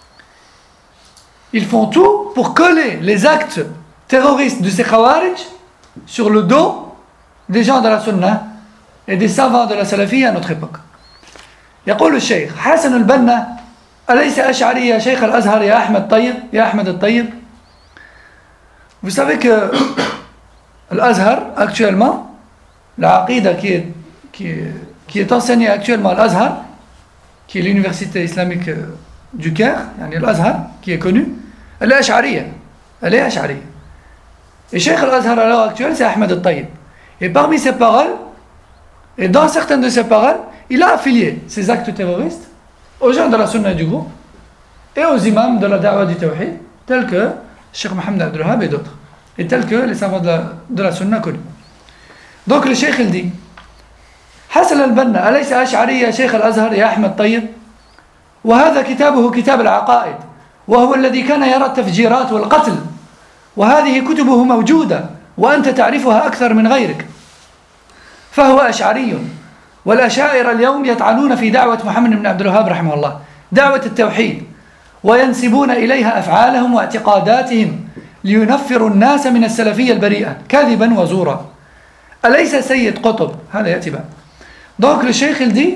ils font tout pour coller les actes terroristes de ces khawarij sur le dos des gens de la sunna et des savants de la salafiyya à notre époque. يقول الشيخ حسن البنا أليس أشعري يا شيخ الأزهر يا أحمد طيب يا أحمد الطيب. Vous savez que l'Azhar actuellement, la aqida qui est, qui est, qui est enseignée actuellement à l'Azhar, qui est l'université islamique du Caire, yani l'Azhar, qui est connue, elle est ash'ariyya. Elle est ash'ariyya. Et Cheikh al-Azhar à l'heure actuelle, c'est Ahmed al-Tayyib. Et parmi ses paroles, et dans certaines de ses paroles, il a affilié ses actes terroristes aux gens de la sunna du groupe et aux imams de la da'wah du tawhid, tels que Cheikh Mohammed Abdul Wahhab et d'autres, et tels que les savants de la, de la sunna connus. Donc le Cheikh il dit حسن البنا أليس أشعري يا شيخ الأزهر يا أحمد طيب. وهذا كتابه كتاب العقائد وهو الذي كان يرى التفجيرات والقتل وهذه كتبه موجودة وأنت تعرفها أكثر من غيرك. فهو أشعري والأشاعرة اليوم يطعنون في دعوة محمد بن عبد الوهاب رحمه الله دعوة التوحيد وينسبون إليها أفعالهم واعتقاداتهم لينفروا الناس من السلفية البريئة كذبا وزورا. أليس سيد قطب هذا يأتي بعد. Donc le cheikh il dit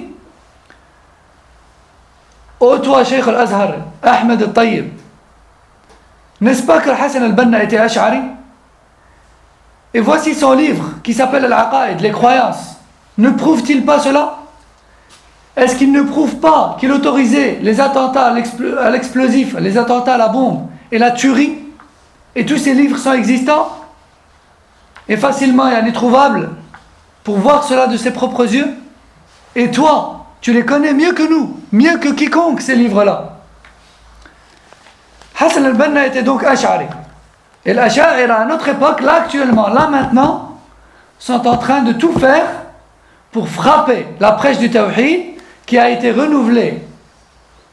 ô toi cheikh al-Azhar Ahmed al-Tayyib, n'est-ce pas que Hassan al-Banna était ash'ari? Et voici son livre qui s'appelle Al-Aqaïd, les croyances. Ne prouve-t-il pas cela? Est-ce qu'il ne prouve pas qu'il autorisait les attentats à l'explosif, les attentats à la bombe et la tuerie? Et tous ces livres sont existants et facilement et trouvables pour voir cela de ses propres yeux. Et toi, tu les connais mieux que nous, mieux que quiconque ces livres-là. Hassan al-Banna était donc ash'ari. Et l'ash'ari à notre époque, là actuellement, là maintenant, sont en train de tout faire pour frapper la prêche du tawhid qui a été renouvelée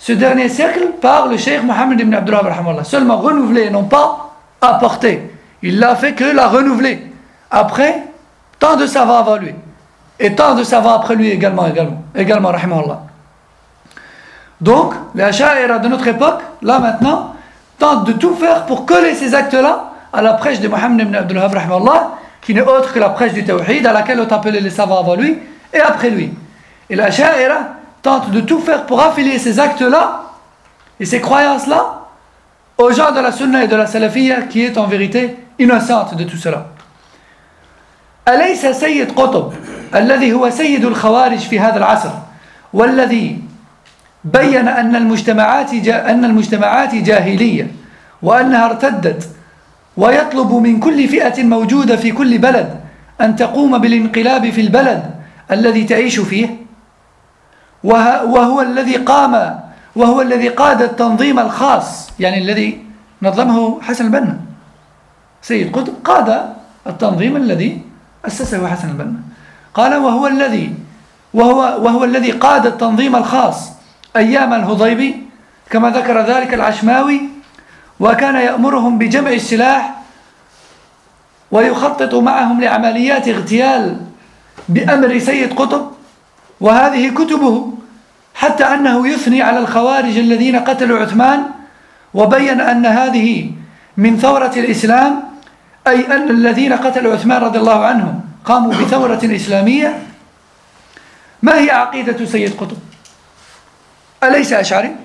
ce dernier siècle par le cheikh Mohammed ibn Abdul Wahhab rahimahullah. Seulement renouvelé, non pas apporté. Il l'a fait que la renouveler. Après, tant de savants avant lui. Et tant de savants après lui également, également, également rahimahullah. Donc, les Asha'ira de notre époque, là maintenant, tentent de tout faire pour coller ces actes-là à la prêche de Mohammed ibn Abdul Wahhab rahimahullah, qui n'est autre que la prêche du Tawhid, à laquelle ont appelé les savants avant lui et après lui. Et les Asha'ira tentent de tout faire pour affilier ces actes-là et ces croyances-là aux gens de la Sunna et de la Salafiyya, qui est en vérité innocente de tout cela. أليس سيد قطب الذي هو سيد الخوارج في هذا العصر والذي بين أن المجتمعات جا أن المجتمعات جاهلية وأنها ارتدت ويطلب من كل فئة موجودة في كل بلد أن تقوم بالانقلاب في البلد الذي تعيش فيه، وهو الذي قام وهو الذي قاد التنظيم الخاص، يعني الذي نظمه حسن البنا. سيد قطب قاد التنظيم الذي أسسه حسن البنا. قال وهو الذي وهو وهو الذي قاد التنظيم الخاص أيام الهضيبي كما ذكر ذلك العشماوي، وكان يأمرهم بجمع السلاح ويخطط معهم لعمليات اغتيال بأمر سيد قطب، وهذه كتبه، حتى أنه يثني على الخوارج الذين قتلوا عثمان، وبين أن هذه من ثورة الإسلام، أي أن الذين قتلوا عثمان رضي الله عنهم قاموا بثورة إسلامية. ما هي عقيدة سيد قطب؟ أليس أشعري؟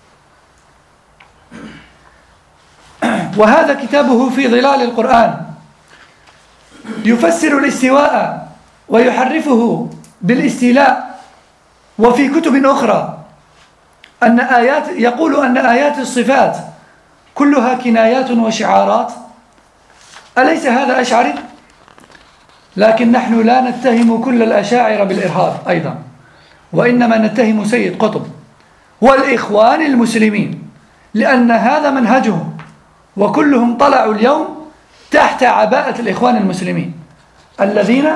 وهذا كتابه في ظلال القرآن يفسر الاستواء ويحرفه بالاستيلاء. وفي كتب أخرى أن آيات يقول أن آيات الصفات كلها كنايات وشعارات. أليس هذا أشعري؟ لكن نحن لا نتهم كل الأشاعرة بالإرهاب أيضا، وإنما نتهم سيد قطب والإخوان المسلمين، لأن هذا منهجهم، وكلهم طلعوا اليوم تحت عباءة الإخوان المسلمين الذين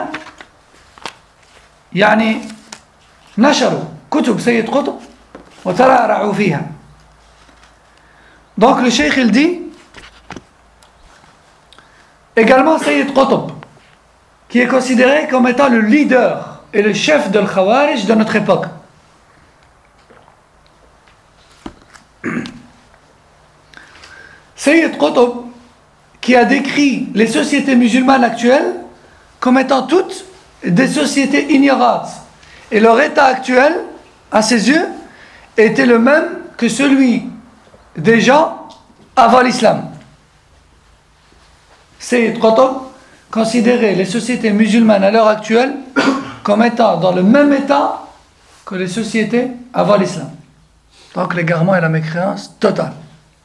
يعني نشروا كتب سيد قطب وترعرعوا فيها. Donc le cheikh il dit également Sayyid Qutb, qui est considéré comme étant le leader et le chef de l'Khawarij de notre époque. Sayyid Qutb, qui a décrit les sociétés musulmanes actuelles comme étant toutes des sociétés ignorantes, et leur état actuel, à ses yeux, était le même que celui des gens avant l'islam. Sayyid Qutb considérait les sociétés musulmanes à l'heure actuelle comme étant dans le même état que les sociétés avant l'islam. Donc l'égarement et la mécréance totale.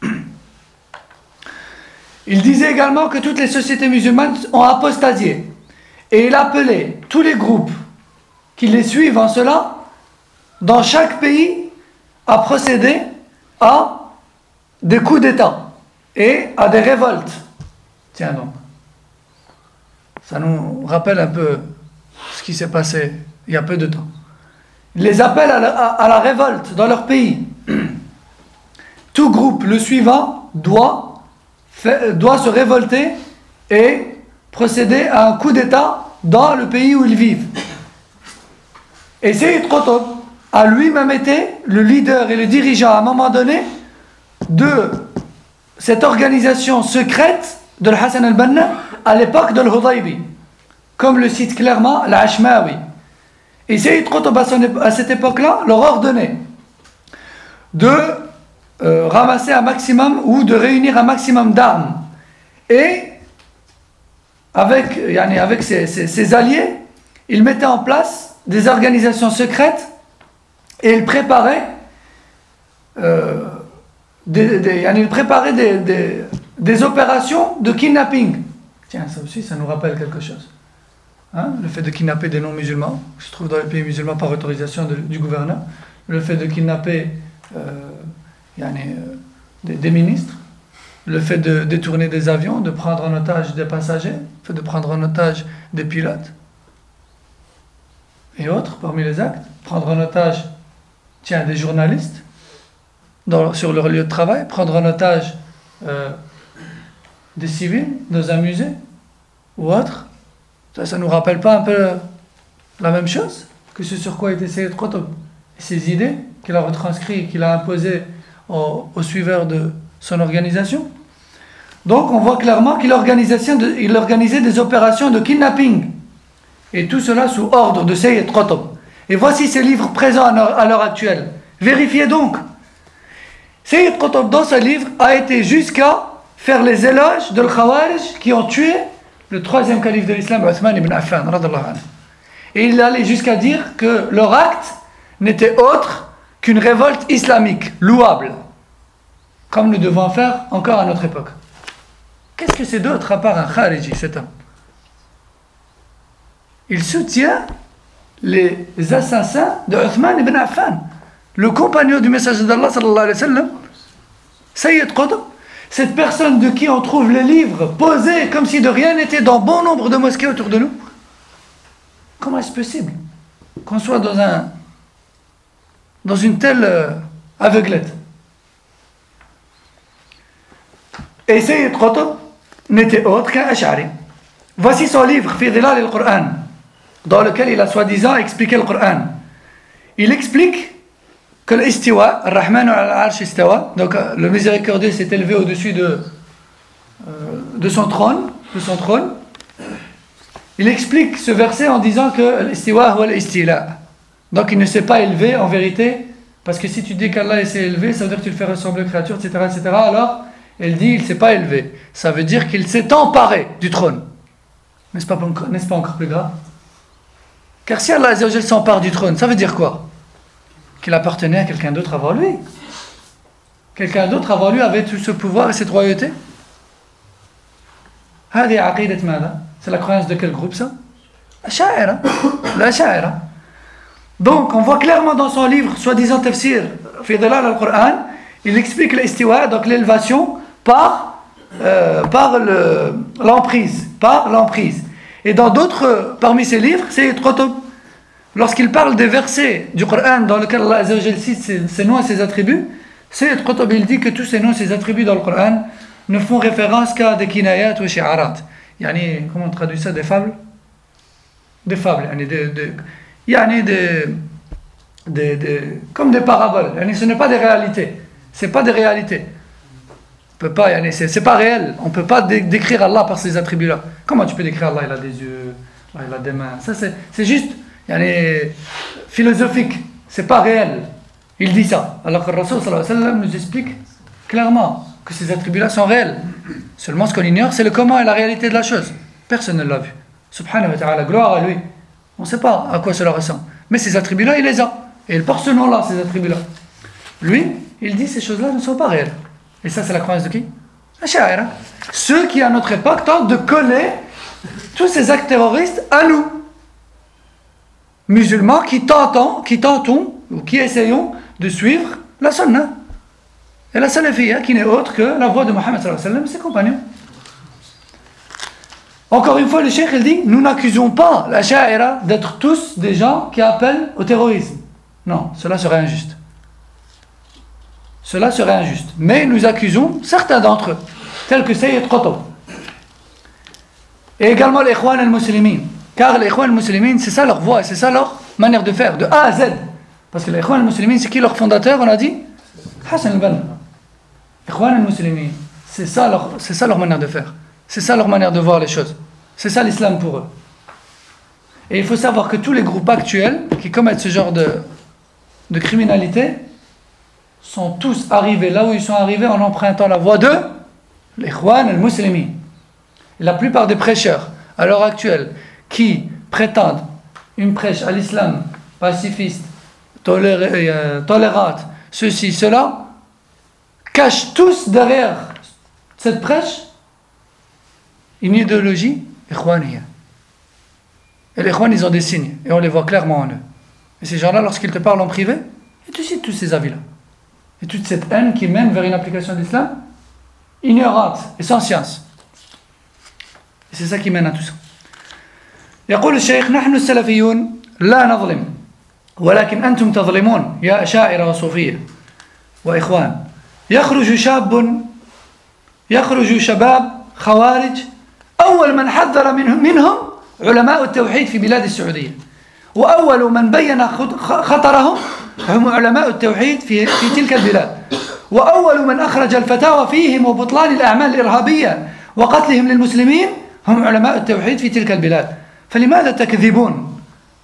Il disait également que toutes les sociétés musulmanes ont apostasié, et il appelait tous les groupes qui les suivent en cela, dans chaque pays, à procéder à des coups d'État et à des révoltes. Tiens donc, ça nous rappelle un peu ce qui s'est passé il y a peu de temps. Il les appelle à la, à, à la révolte dans leur pays. Tout groupe le suivant doit, fait, doit se révolter et procéder à un coup d'État dans le pays où ils vivent. Et Sayyid Qutb a lui-même été le leader et le dirigeant à un moment donné de cette organisation secrète de Hassan al-Banna à l'époque de l'Hudaybi, comme le cite clairement l'Ashmawi. Et Sayyid Qutb à cette époque-là leur ordonnait de euh, ramasser un maximum ou de réunir un maximum d'armes, et avec, yani avec ses, ses, ses alliés, il mettait en place des organisations secrètes et il préparait euh, des, des, yani il préparait des, des, des opérations de kidnapping. Tiens, ça aussi, ça nous rappelle quelque chose. Hein? Le fait de kidnapper des non-musulmans, qui se trouvent dans les pays musulmans par autorisation de, du gouverneur, le fait de kidnapper euh, yani, euh, des, des ministres, le fait de détourner des avions, de prendre en otage des passagers, le fait de prendre en otage des pilotes et autres parmi les actes, prendre en otage, tiens, des journalistes, dans, sur leur lieu de travail, prendre en otage euh, des civils dans un musée ou autre. Ça, ça nous rappelle pas un peu la même chose que ce sur quoi était Sayyid Qutb et ses idées qu'il a retranscrites, qu'il a imposées aux, aux suiveurs de son organisation. Donc on voit clairement qu'il organisait, de, il organisait des opérations de kidnapping et tout cela sous ordre de Sayyid Qutb. Et voici ces livres présents à l'heure actuelle. Vérifiez donc. Sayyid Qutb dans ce livre a été jusqu'à faire les éloges de l'Khawarij qui ont tué le troisième calife de l'islam, Uthman ibn Affan. Et il allait jusqu'à dire que leur acte n'était autre qu'une révolte islamique, louable, comme nous devons faire encore à notre époque. Qu'est-ce que c'est d'autre à part un Khariji, cet homme? Il soutient les assassins de Uthman ibn Affan, le compagnon du messager d'Allah sallallahu alayhi wa sallam, Sayyid Qutb, cette personne de qui on trouve les livres posés comme si de rien n'était dans bon nombre de mosquées autour de nous. Comment est-ce possible qu'on soit dans un dans une telle euh, aveuglette? Et Sayyid Qutb n'était autre qu'un Ash'ari. Voici son livre Fi Dhilal al-Qur'an, dans lequel il a soi-disant expliqué le Coran. Il explique que l'istiwa, Ar-Rahman al-Arsh istawa, donc le miséricordieux s'est élevé au-dessus de, euh, de son trône, de son trône. Il explique ce verset en disant que l'istiwa huwa al-istila. Donc il ne s'est pas élevé en vérité, parce que si tu dis qu'Allah s'est élevé, ça veut dire que tu le fais ressembler aux créatures, et cetera, et cetera. Alors, elle dit il ne s'est pas élevé. Ça veut dire qu'il s'est emparé du trône. N'est-ce pas, n'est-ce pas encore plus grave? Car si Allah s'empare du trône, ça veut dire quoi? Qu'il appartenait à quelqu'un d'autre avant lui. Quelqu'un d'autre avant lui avait tout ce pouvoir et cette royauté. C'est la croyance de quel groupe ça? Ash'aira. L'Ash'aira. Donc on voit clairement dans son livre, soi-disant tafsir, Fi Dhilal al-Qur'an, il explique l'istiwa, donc l'élévation, par, euh, par le, l'emprise. Par l'emprise. Et dans d'autres, parmi ces livres, Sayyid Qutb, lorsqu'il parle des versets du Coran dans lesquels Allah cite ses, ses noms et ses attributs, Sayyid Qutb il dit que tous ces noms et ces attributs dans le Coran ne font référence qu'à des kinayat ou shi'arat. Yani, comment on traduit ça? Des fables? Des fables. Yani des, des, yani des, des, des, comme des paraboles. Yani ce n'est pas des réalités. Ce n'est pas des réalités. On peut pas, yani, c'est, c'est pas réel. On ne peut pas dé- décrire Allah par ces attributs-là. Comment tu peux décrire Allah? Il a des yeux, Allah, il a des mains. Ça, c'est, c'est juste yani, philosophique. C'est pas réel. Il dit ça. Alors que le Rasul sallallahu alayhi wa sallam nous explique clairement que ces attributs-là sont réels. Seulement, ce qu'on ignore, c'est le comment et la réalité de la chose. Personne ne l'a vu. Subhanahu wa ta'ala, gloire à lui. On ne sait pas à quoi cela ressemble. Mais ces attributs-là, il les a. Et il porte ce nom-là, ces attributs-là. Lui, il dit ces choses-là ne sont pas réelles. Et ça, c'est la croyance de qui? Ash'aira. Ceux qui, à notre époque, tentent de coller tous ces actes terroristes à nous. Musulmans qui tentons, qui tentons, ou qui essayons de suivre la sunna. Et la salafiyya, qui n'est autre que la voie de Mohammed sallallahu alayhi wa sallam et ses compagnons. Encore une fois, le cheikh, il dit, nous n'accusons pas la Ash'aira d'être tous des gens qui appellent au terrorisme. Non, cela serait injuste. Cela serait injuste. Mais nous accusons certains d'entre eux, tels que Sayyid Qutb. Et également les Ikhwan al-Muslimin. Car les Ikhwan al-Muslimin, c'est ça leur voie, c'est ça leur manière de faire, de A à Z. Parce que les Ikhwan al-Muslimin, c'est qui leur fondateur? On a dit Hassan al-Banna. Ikhwan al-Muslimin, c'est ça, leur, c'est ça leur manière de faire. C'est ça leur manière de voir les choses. C'est ça l'islam pour eux. Et il faut savoir que tous les groupes actuels qui commettent ce genre de, de criminalité sont tous arrivés là où ils sont arrivés en empruntant la voie de l'Ikhwan al-Muslimin. La plupart des prêcheurs à l'heure actuelle qui prétendent une prêche à l'islam pacifiste, toléré, euh, tolérante, ceci, cela, cachent tous derrière cette prêche une idéologie ikhwaniyya. Et les ikhwan, ils ont des signes, et on les voit clairement en eux. Et ces gens-là, lorsqu'ils te parlent en privé, ils te citent tous ces avis-là. Et toute cette haine qui mène vers une application de l'islam ignorante et sans science. Et c'est ça qui mène à tout ça. يقول الشيخ نحن السلفيون لا نظلم ولكن أنتم تظلمون يا أشاعرة وصوفية. وإخوان يخرج شاب يخرج شباب خوارج أول من حذر منهم, منهم علماء التوحيد في بلاد السعودية وأول من بين خطرهم هم علماء التوحيد في, في تلك البلاد وأول من أخرج الفتاوى فيهم وبطلان الأعمال الإرهابية وقتلهم للمسلمين هم علماء التوحيد في تلك البلاد فلماذا تكذبون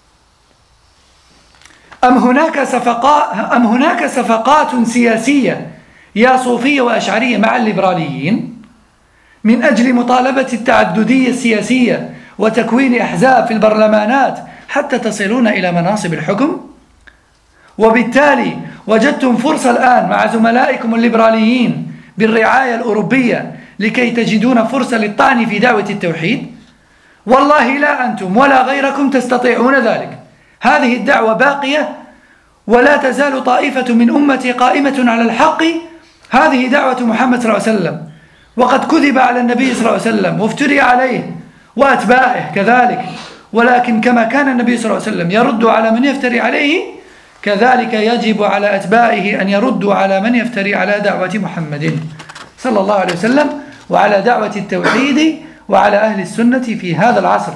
أم هناك صفقات أم هناك صفقات سياسية يا صوفية وأشعرية مع الليبراليين من أجل مطالبة التعددية السياسية وتكوين أحزاب في البرلمانات حتى تصلون إلى مناصب الحكم وبالتالي وجدتم فرصة الآن مع زملائكم الليبراليين بالرعاية الأوروبية لكي تجدون فرصة للطعن في دعوة التوحيد والله لا أنتم ولا غيركم تستطيعون ذلك هذه الدعوة باقية ولا تزال طائفة من أمتي قائمة على الحق هذه دعوة محمد صلى الله عليه وسلم وقد كذب على النبي صلى الله عليه وسلم وافتري عليه وأتباعه كذلك ولكن كما كان النبي صلى الله عليه وسلم يرد على من يفتري عليه كذلك يجب على أتباعه أن يردوا على من يفتري على دعوة محمد صلى الله عليه وسلم وعلى دعوة التوحيد وعلى أهل السنة في هذا العصر.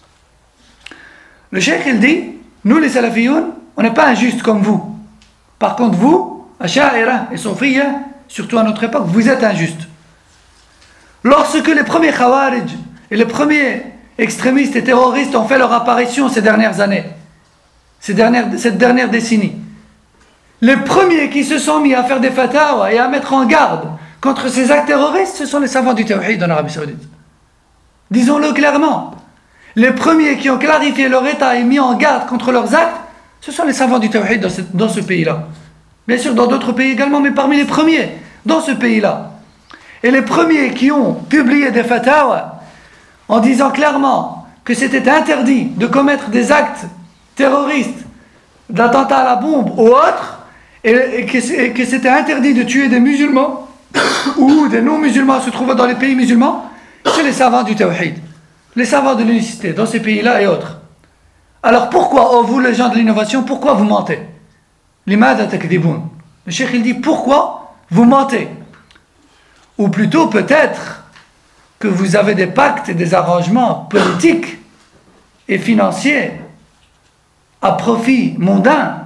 Le cheikh il dit, nous les salafiyun, on n'est pas injustes comme vous. Par contre vous, Asha'ira et Sofiya, surtout à notre époque, vous êtes injustes. Lorsque les premiers Khawarij et les premiers extrémistes et terroristes ont fait leur apparition ces dernières années, ces dernières, cette dernière décennie, les premiers qui se sont mis à faire des fatawas et à mettre en garde contre ces actes terroristes, ce sont les savants du Tawhid en Arabie Saoudite. Disons-le clairement. Les premiers qui ont clarifié leur état et mis en garde contre leurs actes, ce sont les savants du Tawhid dans ce, dans ce pays-là. Bien sûr, dans d'autres pays également, mais parmi les premiers, dans ce pays-là. Et les premiers qui ont publié des fatawas en disant clairement que c'était interdit de commettre des actes terroristes, d'attentats à la bombe ou autres, et, et, que, et que c'était interdit de tuer des musulmans ou des non-musulmans se trouvant dans les pays musulmans, c'est les savants du Tawhid, les savants de l'unicité dans ces pays-là et autres. Alors pourquoi, oh vous les gens de l'innovation, pourquoi vous mentez? Limada takdibun. Le cheikh il dit pourquoi vous mentez? Ou plutôt peut-être que vous avez des pactes et des arrangements politiques et financiers à profit mondain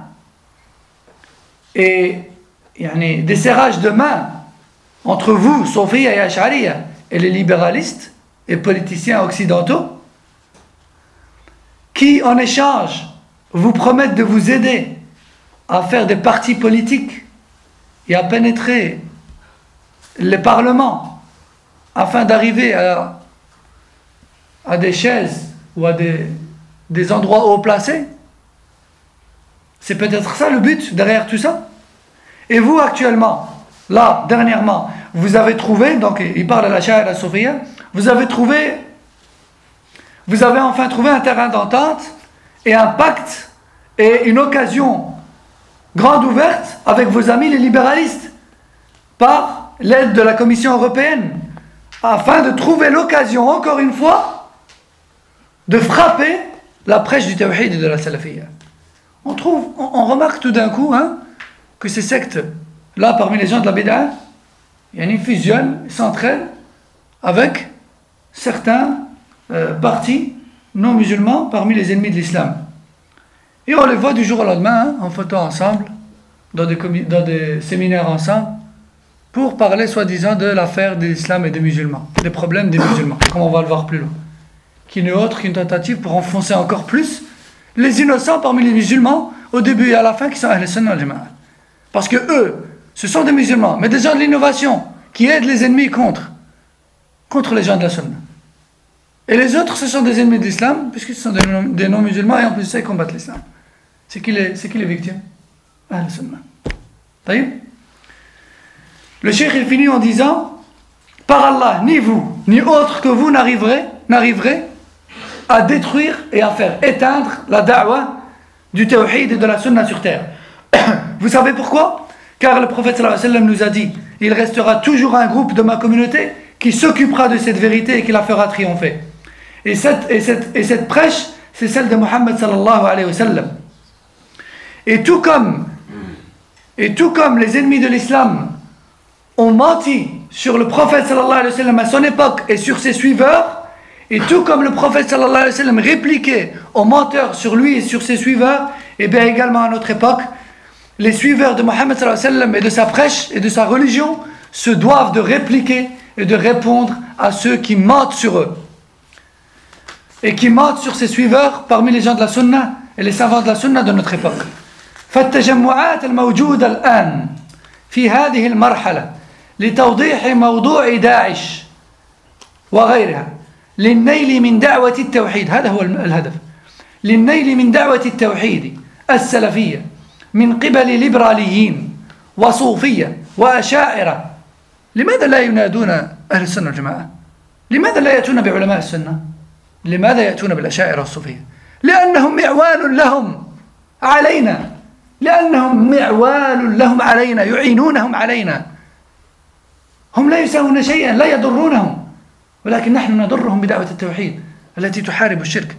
et yani, des serrages de main entre vous, Sofiya et Ash'ariya, et les libéralistes et politiciens occidentaux qui en échange vous promettent de vous aider à faire des partis politiques et à pénétrer les parlements afin d'arriver à, à des chaises ou à des, des endroits haut placés. C'est peut-être ça le but derrière tout ça. Et vous actuellement, là, dernièrement, vous avez trouvé, donc il parle à la Sha'ira et à la Sofiya, vous avez trouvé, vous avez enfin trouvé un terrain d'entente et un pacte et une occasion grande ouverte avec vos amis les libéralistes par l'aide de la Commission européenne afin de trouver l'occasion, encore une fois, de frapper la prêche du Tawhid et de la Salafiyya. On trouve, on, on remarque tout d'un coup hein, que ces sectes, là parmi les gens de la Bid'a, ils fusionnent, ils s'entraînent avec certains euh, partis non musulmans parmi les ennemis de l'islam. Et on les voit du jour au lendemain hein, en photo ensemble, dans des, commi- dans des séminaires ensemble, pour parler soi-disant de l'affaire de l'islam et des musulmans, des problèmes des musulmans, comme on va le voir plus loin. Qui n'est autre qu'une tentative pour enfoncer encore plus les innocents parmi les musulmans, au début et à la fin, qui sont Ahl Sunnah wal Jama'a. Parce que eux, ce sont des musulmans, mais des gens de l'innovation, qui aident les ennemis contre, contre les gens de la Sunna. Et les autres, ce sont des ennemis de l'islam, puisque ce sont des, non, des non-musulmans, et en plus de ça, ils combattent l'islam. C'est qui les, c'est qui les victimes? Ahl Sunnah. Taïb. Le cheikh il finit en disant, par Allah, ni vous, ni autre que vous n'arriverez, n'arriverez à détruire et à faire éteindre la da'wah du tawhid et de la sunna sur terre. Vous savez pourquoi? Car le prophète sallallahu alayhi wa sallam nous a dit, il restera toujours un groupe de ma communauté qui s'occupera de cette vérité et qui la fera triompher. Et cette, et cette, et cette prêche, c'est celle de Muhammad sallallahu alayhi wa sallam. Et tout comme Et tout comme les ennemis de l'islam ont menti sur le prophète sallallahu alayhi wa sallam à son époque et sur ses suiveurs, et tout comme le prophète sallallahu alayhi wa sallam répliquait aux menteurs sur lui et sur ses suiveurs, et bien également à notre époque, les suiveurs de Mohammed sallallahu alayhi wa sallam et de sa prêche et de sa religion se doivent de répliquer et de répondre à ceux qui mentent sur eux et qui mentent sur ses suiveurs parmi les gens de la sunna et les savants de la sunna de notre époque. فالتجمعات الموجودة الآن في هذه المرحلة لتوضيح موضوع داعش وغيرها للنيل من دعوة التوحيد، هذا هو الهدف، للنيل من دعوة التوحيد السلفية من قبل ليبراليين وصوفية وأشاعرة. لماذا لا ينادون أهل السنة والجماعة؟ لماذا لا يأتون بعلماء السنة؟ لماذا يأتون بالأشاعرة والصوفية؟ لأنهم معوان لهم علينا، لأنهم معوان لهم علينا، يعينونهم علينا. هم لا يساوون شيئا، لا يضرونهم، ولكن نحن نضرهم بدعوة التوحيد التي تحارب الشرك.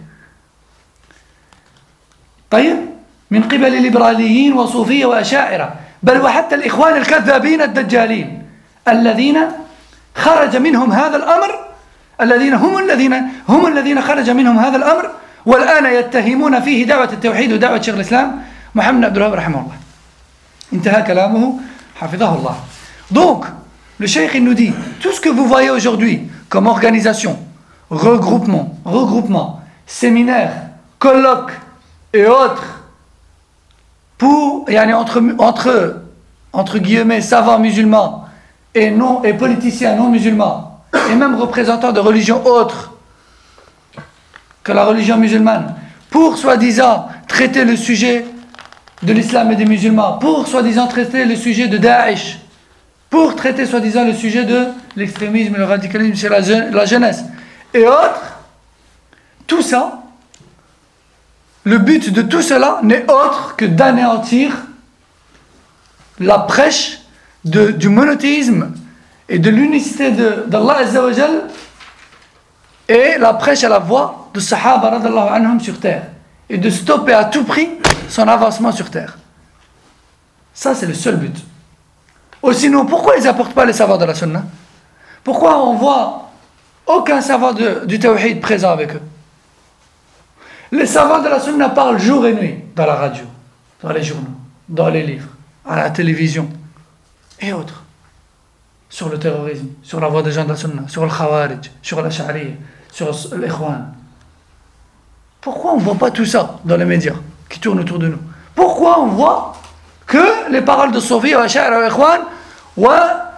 طيب، من قبل ليبراليين وصوفية وأشاعرة، بل وحتى الإخوان الكذابين الدجالين الذين خرج منهم هذا الأمر، الذين هم الذين هم الذين خرج منهم هذا الأمر، والآن يتهمون فيه دعوة التوحيد ودعوة شيخ الإسلام محمد عبد الوهاب رحمه الله. انتهى كلامه حفظه الله. Donc, le cheikh il nous dit, tout ce que vous voyez aujourd'hui comme organisation, regroupement, regroupement, séminaire, colloque et autres, pour, yani entre, entre, entre guillemets, savants musulmans et, non, et politiciens non musulmans, et même représentants de religions autres que la religion musulmane, pour soi-disant traiter le sujet de l'islam et des musulmans, pour soi-disant traiter le sujet de Daesh, pour traiter soi-disant le sujet de l'extrémisme et le radicalisme chez la, la jeunesse, et autres, tout ça, le but de tout cela n'est autre que d'anéantir la prêche de, du monothéisme et de l'unicité d'Allah Azza wa Jal et la prêche à la voix de Sahaba radallahu anhum sur terre et de stopper à tout prix son avancement sur terre. Ça, c'est le seul but. Ou sinon, pourquoi ils n'apportent pas les savoirs de la sunna? Pourquoi on voit aucun savoir de, du tawhid présent avec eux? Les savants de la sunna parlent jour et nuit dans la radio, dans les journaux, dans les livres, à la télévision et autres, sur le terrorisme, sur la voie des gens de la sunna, sur le khawarij, sur la sha'riya, sur l'ikhwan. Pourquoi on ne voit pas tout ça dans les médias qui tournent autour de nous? Pourquoi on voit que les paroles de Sophie, Ash'ari et Ikhwan, ou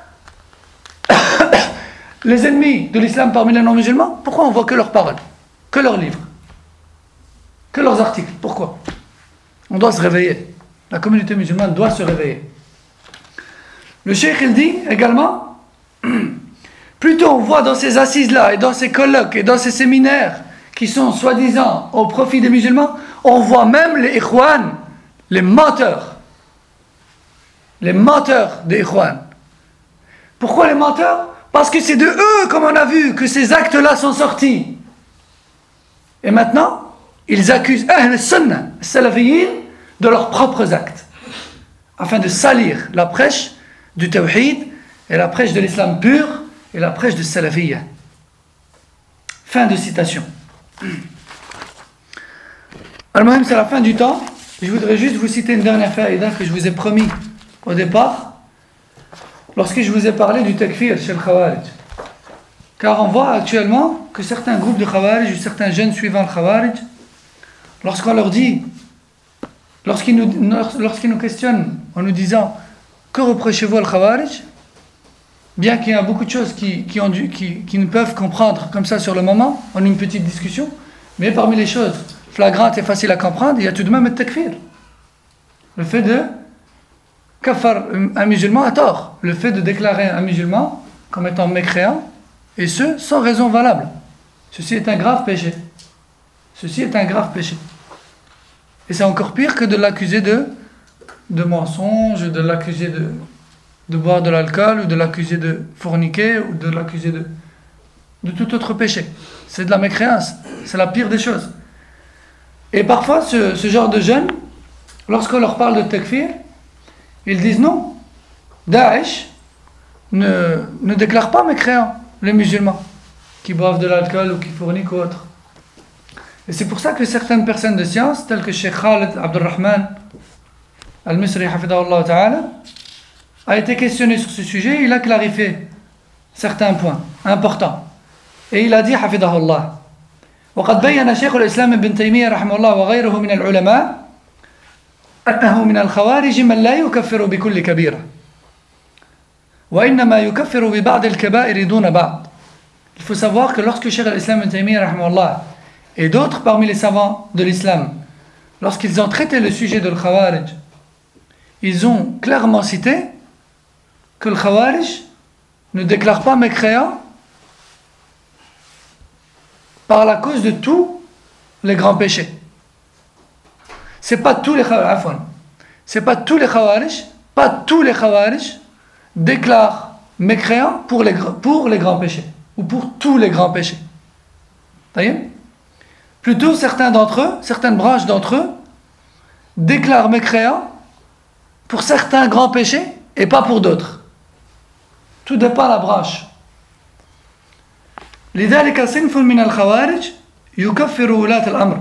les ennemis de l'islam parmi les non-musulmans? Pourquoi on voit que leurs paroles, que leurs livres, que leurs articles? Pourquoi? On doit se réveiller. La communauté musulmane doit se réveiller. Le cheikh il dit également, plutôt on voit dans ces assises-là, et dans ces colloques, et dans ces séminaires, qui sont soi-disant au profit des musulmans, on voit même les ikhwan, les menteurs. Les menteurs des ikhwan. Pourquoi les menteurs? Parce que c'est de eux, comme on a vu, que ces actes-là sont sortis. Et maintenant, ils accusent Ahl Sunnah, Salafiyin, de leurs propres actes, afin de salir la prêche du tawhid et la prêche de l'islam pur et la prêche de Salafiyya. Fin de citation. Al-Muhim, c'est la fin du temps. Je voudrais juste vous citer une dernière faïda que je vous ai promis au départ, lorsque je vous ai parlé du takfir chez le Khawarij. Car on voit actuellement que certains groupes de Khawarij ou certains jeunes suivant le Khawarij, lorsqu'on leur dit, lorsqu'ils nous, lorsqu'ils nous questionnent en nous disant que reprochez-vous al Khawarij, bien qu'il y a beaucoup de choses qui, qui, ont dû, qui, qui ne peuvent comprendre comme ça sur le moment, en une petite discussion, mais parmi les choses flagrantes et faciles à comprendre, il y a tout de même le takfir. Le fait de kafar un musulman à tort, le fait de déclarer un musulman comme étant mécréant, et ce, sans raison valable. Ceci est un grave péché. Ceci est un grave péché. Et c'est encore pire que de l'accuser de, de mensonge, de l'accuser de, de boire de l'alcool, ou de l'accuser de forniquer, ou de l'accuser de, de tout autre péché. C'est de la mécréance. C'est la pire des choses. Et parfois, ce, ce genre de jeunes, lorsqu'on leur parle de takfir, Ils disent non, Daesh ne, ne déclare pas mécréants les musulmans qui boivent de l'alcool ou qui fournissent ou autre. Et c'est pour ça que certaines personnes de science, telles que Cheikh Khalid Abdurrahman Al-Misri, hafidahullah ta'ala, a été questionné sur ce sujet. Il a clarifié certains points importants. Et il a dit, hafidahullah, وقد بين شيخ الإسلام ابن تيمية رحمه الله وغيره من العلماء أنه من الخوارج من لا يكفر بكل كبيرة وإنما يكفر ببعض الكبائر دون بعض. Il faut savoir que lorsque Cheikh al-Islam ibn Taymiyyah rahimahullah et d'autres parmi les savants de l'islam, lorsqu'ils ont traité le sujet de l'Khawarij, ils ont clairement cité que le Khawarij ne déclare pas mécréant par la cause de tous les grands péchés. C'est pas tous les Khawarij, c'est pas tous les Khawarij, pas tous les Khawarij déclarent mécréant pour les, pour les grands péchés, ou pour tous les grands péchés. Voyez ? Plutôt certains d'entre eux, certaines branches d'entre eux, déclarent mécréant pour certains grands péchés et pas pour d'autres. Tout dépend de la branche. لذلك صنف من الخوارج يكفر ولاة الأمر.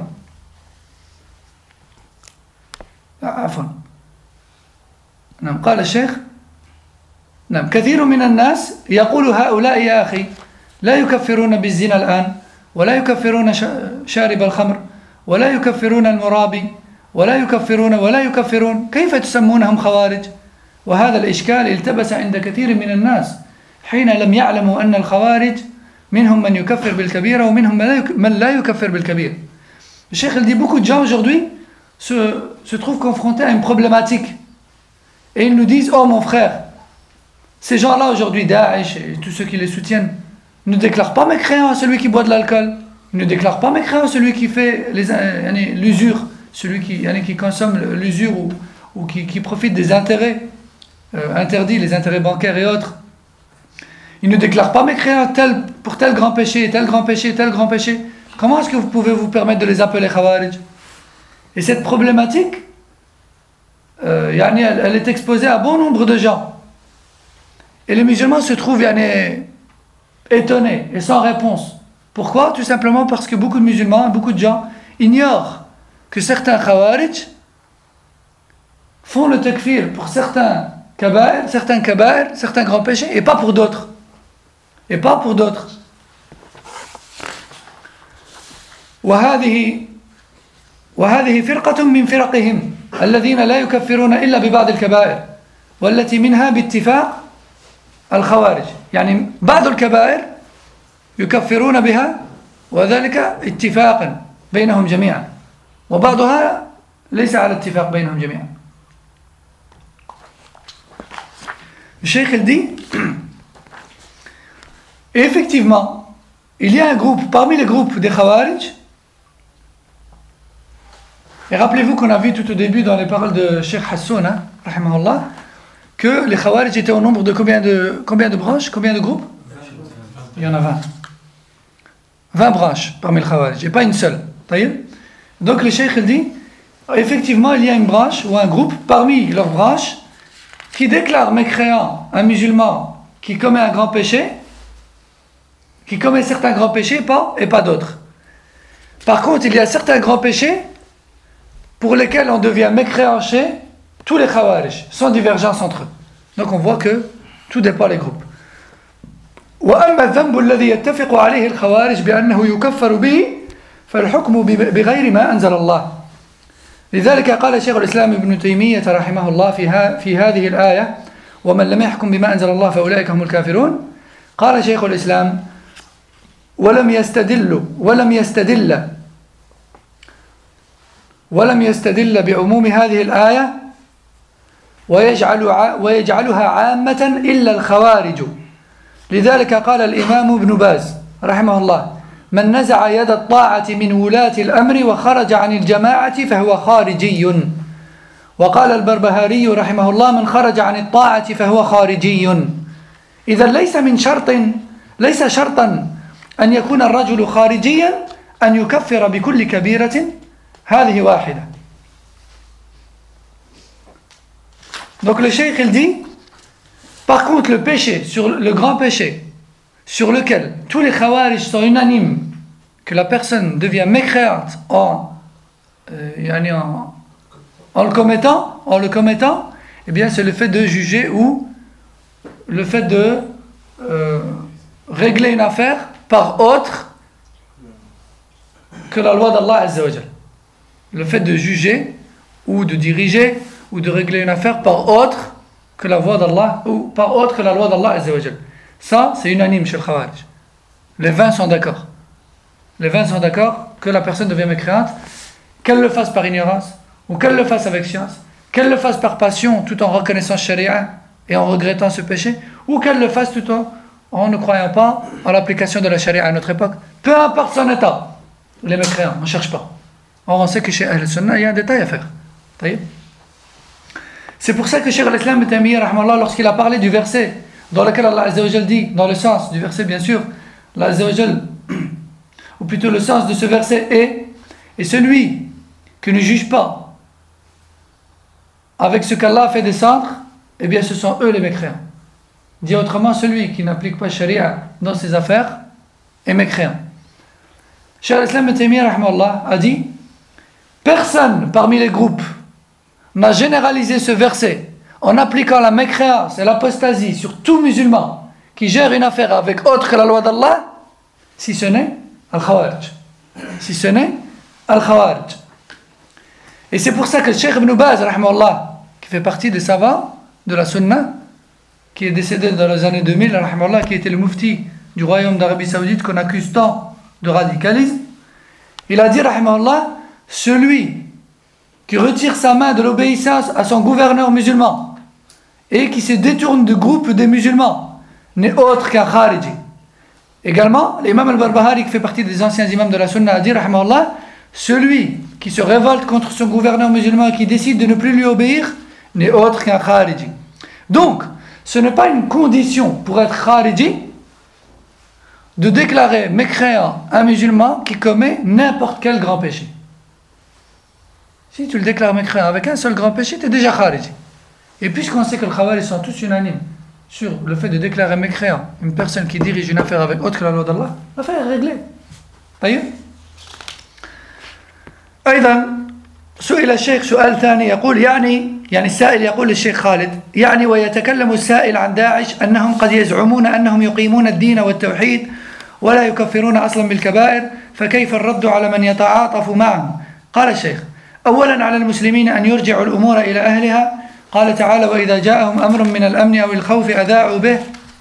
عفوا. نعم قال الشيخ نعم كثير من الناس يقول هؤلاء يا أخي لا يكفرون بالزنا الآن ولا يكفرون شارب الخمر ولا يكفرون المرابي ولا يكفرون ولا يكفرون كيف تسمونهم خوارج؟ وهذا الإشكال التبس عند كثير من الناس حين لم يعلموا أن الخوارج منهم من يكفر بالكبيرة ومنهم من لا يكفر بالكبير. Le Cheikh il dit beaucoup de gens aujourd'hui se, se trouvent confrontés à une problématique et ils nous disent oh mon frère, ces gens-là aujourd'hui, Daesh et tous ceux qui les soutiennent, ne déclarent pas mécréant à celui qui boit de l'alcool, ils ne déclarent pas mécréant à celui qui fait les, euh, l'usure, celui qui, euh, qui consomme l'usure ou, ou qui, qui profite des intérêts euh, interdits, les intérêts bancaires et autres. Ils ne déclarent pas mécréant tel, pour tel grand péché, tel grand péché, tel grand péché. Comment est-ce que vous pouvez vous permettre de les appeler Khawarij? Et cette problématique, euh, yani, elle, elle est exposée à bon nombre de gens. Et les musulmans se trouvent yani, étonnés et sans réponse. Pourquoi? Tout simplement parce que beaucoup de musulmans, beaucoup de gens ignorent que certains Khawarij font le takfir pour certains kabair, certains kabair, certains grands péchés, et pas pour d'autres. Et pas pour d'autres. وهذه وهذه فرقة من فرقهم الذين لا يكفرون إلا ببعض الكبائر والتي منها باتفاق الخوارج يعني بعض الكبائر يكفرون بها وذلك اتفاقا بينهم جميعا وبعضها ليس على اتفاق بينهم جميعا. Le Cheikh il dit effectivement il y a un groupe parmi les groupes des Khawarij. Et rappelez-vous qu'on a vu tout au début dans les paroles de Cheikh Hassoun, hein, rahimahullah, que les Khawarij étaient au nombre de combien de, combien de branches, combien de groupes? Il y en a vingt. vingt branches parmi les Khawarij, et pas une seule. Donc le Cheikh il dit, effectivement il y a une branche ou un groupe parmi leurs branches qui déclare mécréant un musulman qui commet un grand péché, qui commet certains grands péchés pas, et pas d'autres. Par contre, il y a certains grands péchés pour lesquels on devient mécréant chez tous les Khawarij, sans divergence entre eux. Donc on voit que tout dépend des groupes. وأما الذنب الذي يتفق عليه الخوارج بأنه يكفر به فالحكم بغير ما أنزل الله. لذلك قال شيخ الإسلام ابن تيمية رحمه الله في, في هذه الآية ومن لم يحكم بما أنزل الله فأولئك هم الكافرون. قال شيخ الإسلام ولم يستدل ولم يستدل ولم يستدل بعموم هذه الآية ويجعل ويجعلها عامة إلا الخوارج. لذلك قال الإمام ابن باز رحمه الله من نزع يد الطاعة من ولاة الأمر وخرج عن الجماعة فهو خارجي. وقال البربهاري رحمه الله من خرج عن الطاعة فهو خارجي. إذا ليس من شرط ليس شرطا أن يكون الرجل خارجيا أن يكفر بكل كبيرة هذه واحدة. Donc le cheikh il dit, par contre le péché, sur le grand péché, sur lequel tous les khawarij sont unanimes, que la personne devient mécréante en, euh, en, en le commettant, en le commettant, eh bien c'est le fait de juger ou le fait de euh, régler une affaire par autre que la loi d'Allah Azza wa Jal. Le fait de juger ou de diriger ou de régler une affaire par autre que la loi d'Allah ou par autre que la loi d'Allah Azza wa Jal. Ça, c'est unanime chez le Khawarij. Les vingt sont d'accord. Les vingt sont d'accord que la personne devient mécréante, qu'elle le fasse par ignorance ou qu'elle le fasse avec science, qu'elle le fasse par passion tout en reconnaissant sharia et en regrettant ce péché, ou qu'elle le fasse tout en, en ne croyant pas en l'application de la sharia à notre époque. Peu importe son état, les mécréants, on ne cherche pas. Or, on sait que chez Ahl Sunnah, il y a un détail à faire. C'est pour ça que Cheikh al-Islam Ibn Taymiyyah, lorsqu'il a parlé du verset dans lequel Allah Azza wa Jal dit, dans le sens du verset bien sûr, Allah Azza wa Jal, ou plutôt le sens de ce verset est, et celui qui ne juge pas avec ce qu'Allah a fait descendre, eh bien ce sont eux les mécréants. Dit autrement, celui qui n'applique pas sharia dans ses affaires est mécréant. Cheikh al-Islam Ibn Taymiyyah a dit, personne parmi les groupes n'a généralisé ce verset en appliquant la mécréance et l'apostasie sur tout musulman qui gère une affaire avec autre que la loi d'Allah, si ce n'est Al-Khawarij. Si ce n'est Al-Khawarij. Et c'est pour ça que le Cheikh Ibn Baz, qui fait partie des savants de la Sunna, qui est décédé dans les années deux mille, qui était le mufti du royaume d'Arabie Saoudite qu'on accuse tant de radicalisme, il a dit, rahimahullah, celui qui retire sa main de l'obéissance à son gouverneur musulman et qui se détourne du groupe des musulmans n'est autre qu'un khariji. Également, l'imam al-Barbahari, qui fait partie des anciens imams de la Sunna, a dit, rahimahullah, celui qui se révolte contre son gouverneur musulman et qui décide de ne plus lui obéir n'est autre qu'un khariji. Donc, ce n'est pas une condition pour être khariji de déclarer mécréant un musulman qui commet n'importe quel grand péché. Si tu le déclares mécréant avec un seul grand péché, tu es déjà khariji. Et puisqu'on sait que les khawarij sont tous unanimes sur le fait de déclarer mécréant une personne qui dirige une affaire avec autre que la loi d'Allah, l'affaire est réglée. طيب أيضا سئل الشيخ سؤال ثاني يقول يعني يعني السائل يقول للشيخ خالد يعني ويتكلم السائل عن داعش أنهم قد يزعمون أنهم يقيمون الدين والتوحيد ولا يكفرون أصلا بالكبائر فكيف الرد على من يتعاطف معهم؟ قال الشيخ أولا على المسلمين أن يرجعوا الأمور إلى أهلها. قال تعالى وإذا جاءهم أمر من الأمن أو الخوف أذاعوا به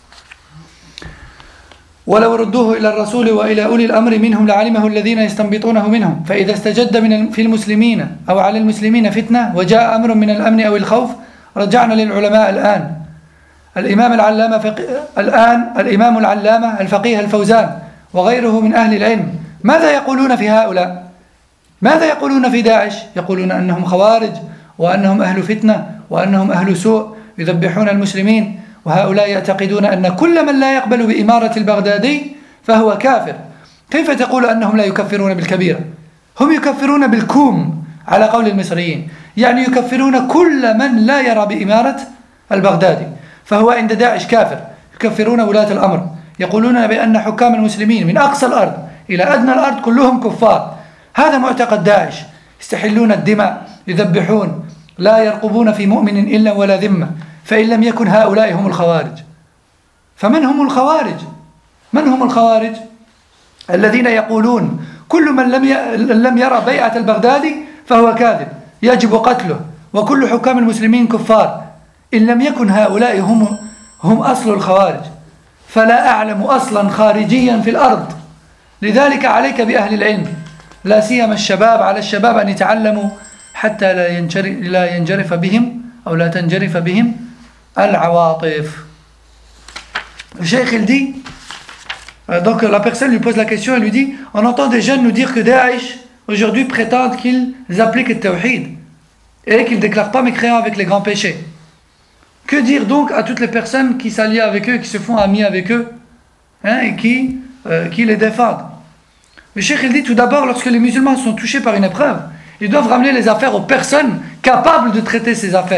ولو ردوه إلى الرسول وإلى أولي الأمر منهم لعلمه الذين يستنبطونه منهم فإذا استجد من في المسلمين أو على المسلمين فتنة وجاء أمر من الأمن أو الخوف رجعنا للعلماء الآن الإمام العلامة فقه الآن الإمام العلامة الفقيه الفوزان وغيره من أهل العلم ماذا يقولون في هؤلاء؟ ماذا يقولون في داعش؟ يقولون أنهم خوارج وأنهم أهل فتنة وأنهم أهل سوء يذبحون المسلمين وهؤلاء يعتقدون أن كل من لا يقبل بإمارة البغدادي فهو كافر. كيف تقول أنهم لا يكفرون بالكبيرة؟ هم يكفرون بالكوم على قول المصريين يعني يكفرون كل من لا يرى بإمارة البغدادي فهو عند داعش كافر. يكفرون ولاة الأمر يقولون بأن حكام المسلمين من أقصى الأرض إلى أدنى الأرض كلهم كفار. هذا معتقد داعش. يستحلون الدماء يذبحون لا يرقبون في مؤمن إلا ولا ذمة فإن لم يكن هؤلاء هم الخوارج. فمن هم الخوارج؟ من هم الخوارج؟ الذين يقولون كل من لم لم يرى بيعة البغدادي فهو كاذب يجب قتله وكل حكام المسلمين كفار. إن لم يكن هؤلاء هم هم أصل الخوارج فلا أعلم أصلا خارجيا في الأرض. لذلك عليك بأهل العلم لا سيما الشباب على الشباب أن يتعلموا حتى لا ينجرف لا ينجرف بهم أو لا تنجرف بهم العواطف. Le cheikh il dit, donc la personne lui pose la question, elle lui dit, on entend des jeunes nous dire que Daesh aujourd'hui prétendent qu'ils appliquent le tawhid et qu'ils ne déclarent pas mécréants avec les grands péchés. Que dire donc à toutes les personnes qui s'allient avec eux, qui se font amis avec eux, hein, et qui, euh, qui les défendent? Le cheikh il dit tout d'abord, lorsque les musulmans sont touchés par une épreuve, ils doivent ramener les affaires aux personnes capables de traiter ces affaires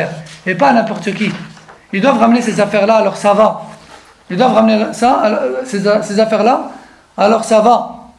et pas n'importe qui. Ils doivent ramener ces affaires-là à leurs savants. Ils doivent ramener ça, ces, ces affaires-là à leurs savants.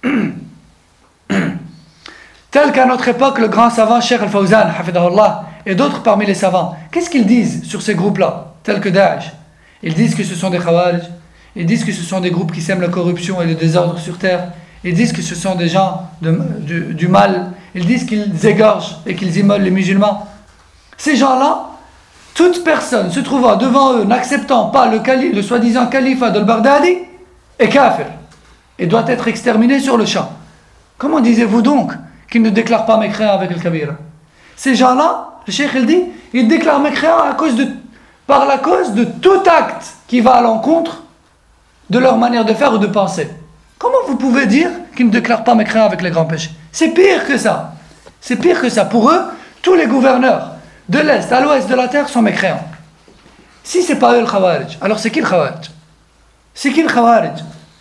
Tel qu'à notre époque, le grand savant Cheikh Al-Fawzan, hafidahullah, et d'autres parmi les savants, qu'est-ce qu'ils disent sur ces groupes-là, tels que Daesh? Ils disent que ce sont des Khawarij, ils disent que ce sont des groupes qui sèment la corruption et le désordre sur terre, ils disent que ce sont des gens de, du, du mal, ils disent qu'ils égorgent et qu'ils immolent les musulmans. Ces gens-là, toute personne se trouvant devant eux, n'acceptant pas le, cali, le soi-disant califat d'Al-Baghdadi, est kafir et doit être exterminé sur le champ. Comment disiez-vous donc qu'ils ne déclarent pas mécréants avec le kabira? Ces gens-là, le cheikh il dit, ils déclarent mécréants à cause de, par la cause de tout acte qui va à l'encontre de leur manière de faire ou de penser. Comment vous pouvez dire qu'ils ne déclarent pas mécréants avec les grands péchés? C'est pire que ça. C'est pire que ça. Pour eux, tous les gouverneurs de l'Est à l'Ouest de la terre sont mécréants. Si ce n'est pas eux le Khawarij, alors c'est qui le Khawarij? C'est qui le Khawarij?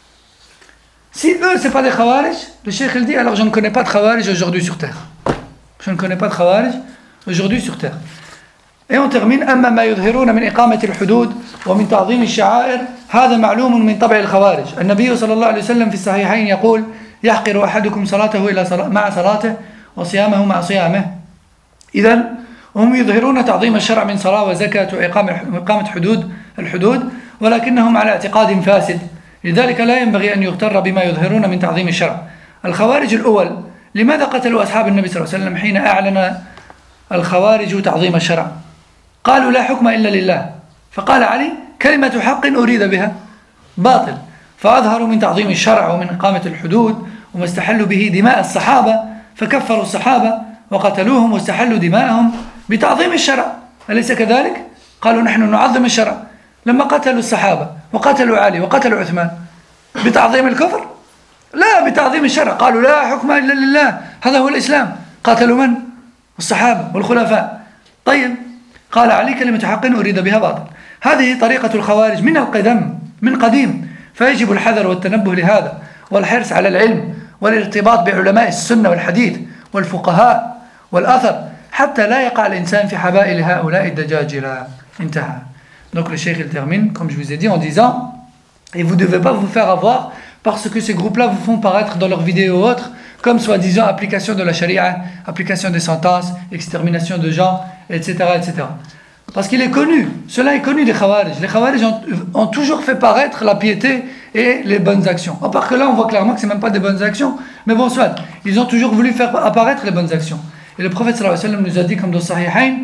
Si eux, ce n'est pas des Khawarij, le cheikh il dit, alors je ne connais pas de Khawarij aujourd'hui sur terre. Je ne connais pas de Khawarij aujourd'hui sur terre. Et on termine, أما ما يظهرون من إقامة الحدود ومن تعظيم الشعائر هذا معلوم من طبع الخوارج. النبي صلى الله عليه وسلم في الصحيحين يقول يحقر أحدكم صلاته إلى صلاة مع صلاته وصيامه مع صيامه. إذن هم يظهرون تعظيم الشرع من صلاة وزكاة وإقامة حدود الحدود ولكنهم على اعتقاد فاسد. لذلك لا ينبغي أن يغتر بما يظهرون من تعظيم الشرع. الخوارج الأول لماذا قتلوا أصحاب النبي صلى الله عليه وسلم حين أعلن الخوارج تعظيم الشرع؟ قالوا لا حكم إلا لله، فقال علي كلمة حق أريد بها باطل، فأظهروا من تعظيم الشرع ومن إقامة الحدود وما استحلوا به دماء الصحابة، فكفروا الصحابة وقتلوهم واستحلوا دماءهم بتعظيم الشرع. أليس كذلك؟ قالوا نحن نعظم الشرع. لما قتلوا الصحابة وقتلوا علي وقتلوا عثمان بتعظيم الكفر؟ لا، بتعظيم الشرع. قالوا لا حكم إلا لله، هذا هو الإسلام. قاتلوا من؟ الصحابة والخلفاء. طيب، قال علي كلمة حق أريد بها باطل. هذه طريقة الخوارج من القدم من قديم، فيجب الحذر والتنبه لهذا والحرص على العلم والارتباط بعلماء السنة والحديث والفقهاء والأثر حتى لا يقع الإنسان في حبائل هؤلاء الدجاجلة. انتهى. Donc le cheikh il termine, comme je vous ai dit, en disant, et vous ne devez pas vous faire avoir parce que ces groupes-là vous font paraître dans leurs vidéos ou autres comme soi-disant application de la charia, application des sentences, extermination de gens, et cetera, et cetera. Parce qu'il est connu, cela est connu des Khawarij. Les Khawarij ont, ont toujours fait paraître la piété et les bonnes actions. À part que là, on voit clairement que ce n'est même pas des bonnes actions, mais bon, soit, ils ont toujours voulu faire apparaître les bonnes actions. Et le prophète sallallahu alayhi wa sallam nous a dit, comme dans Sahihain,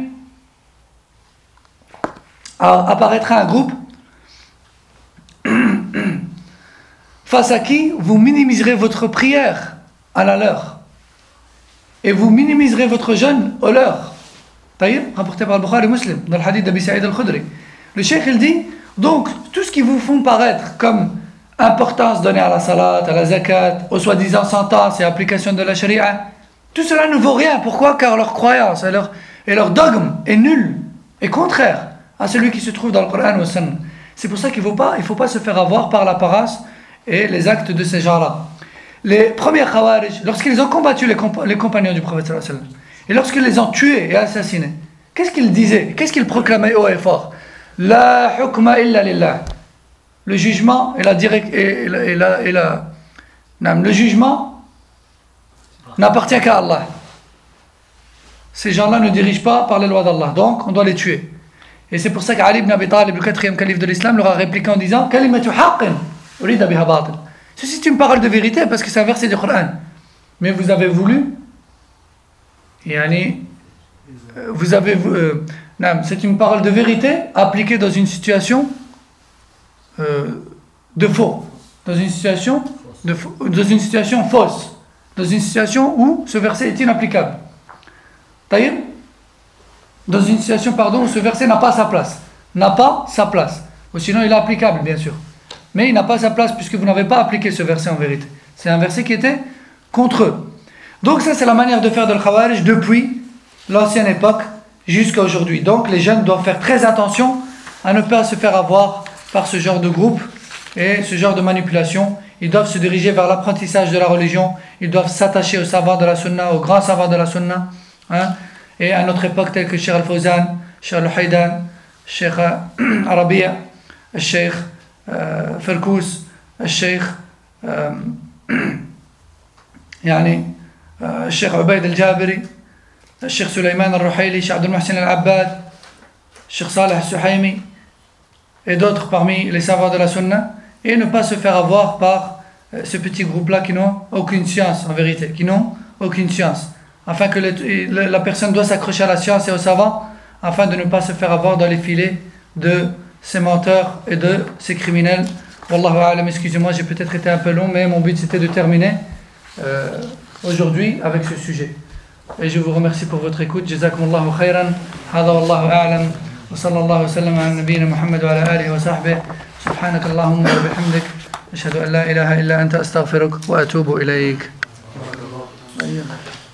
apparaîtra un groupe face à qui vous minimiserez votre prière à la leur et vous minimiserez votre jeûne au leur. Taïb, rapporté par le Bukhari Muslim dans le hadith d'Abi Sa'id al-Khudri. Le cheikh il dit, donc tout ce qui vous font paraître comme importance donnée à la salat, à la zakat, aux soi-disant sentences et application de la sharia, tout cela ne vaut rien. Pourquoi? Car leur croyance et leur, et leur dogme est nul et contraire à celui qui se trouve dans le Coran ou le Sunnah. C'est pour ça qu'il ne faut pas, il faut pas se faire avoir par la paresse et les actes de ces gens-là. Les premiers Khawarij, lorsqu'ils ont combattu les, compa- les compagnons du prophète sallallahu alayhi wa sallam, et lorsqu'ils les ont tués et assassinés, qu'est-ce qu'ils disaient? Qu'est-ce qu'ils proclamaient haut et fort? La hukma illa lillah. Le jugement et la direct et la, et la, et la non, le jugement n'appartient qu'à Allah. Ces gens-là ne dirigent pas par les lois d'Allah, donc on doit les tuer. Et c'est pour ça qu'Ali ibn Abi Talib, le quatrième calife de l'islam, leur a répliqué en disant Kalimatu haqqin urida biha batil. Ceci est une parole de vérité parce que c'est un verset du Coran. Mais vous avez voulu, yani, vous avez, euh, non, c'est une parole de vérité appliquée dans une situation euh, de faux, dans une situation de faux, dans une situation fausse, dans une situation où ce verset est inapplicable. D'ailleurs, dans une situation, pardon, où ce verset n'a pas sa place, n'a pas sa place, ou sinon il est applicable bien sûr. Mais il n'a pas sa place puisque vous n'avez pas appliqué ce verset en vérité. C'est un verset qui était contre eux. Donc ça c'est la manière de faire de l'Khawarij depuis l'ancienne époque jusqu'à aujourd'hui. Donc les jeunes doivent faire très attention à ne pas se faire avoir par ce genre de groupe et ce genre de manipulation. Ils doivent se diriger vers l'apprentissage de la religion. Ils doivent s'attacher aux savants de la sunna, aux grands savants de la sunna. Hein, et à notre époque tel que Cheikh Al-Fawzan, الشيخ الحيدان، الشيخ ربيع، الشيخ فركوس، الشيخ يعني الشيخ عبيد الجابري، الشيخ سليمان الرحيلي, الشيخ Abdul Muhsin Al-Abbad, الشيخ Saleh Al-Suhaimi et d'autres parmi les savoirs de la Sunna, et ne pas se faire avoir par ce petit groupe-là qui n'ont aucune science en vérité, qui n'ont aucune science, afin que les, la personne doit s'accrocher à la science et aux savants, afin de ne pas se faire avoir dans les filets de ces menteurs et de ces criminels. Wallahu a'lam, excusez-moi, j'ai peut-être été un peu long, mais mon but c'était de terminer euh, aujourd'hui avec ce sujet. Et je vous remercie pour votre écoute. Jazakumullahu khairan. Hada wallahu a'lam. Wa sallallahu wa sallam ala nabiyyina Muhammad wa ala alihi wa sahbihi. Subhanak Allahumma wa bihamdik. Ashhadu an la ilaha illa anta astaghfiruka wa atubu ilayk.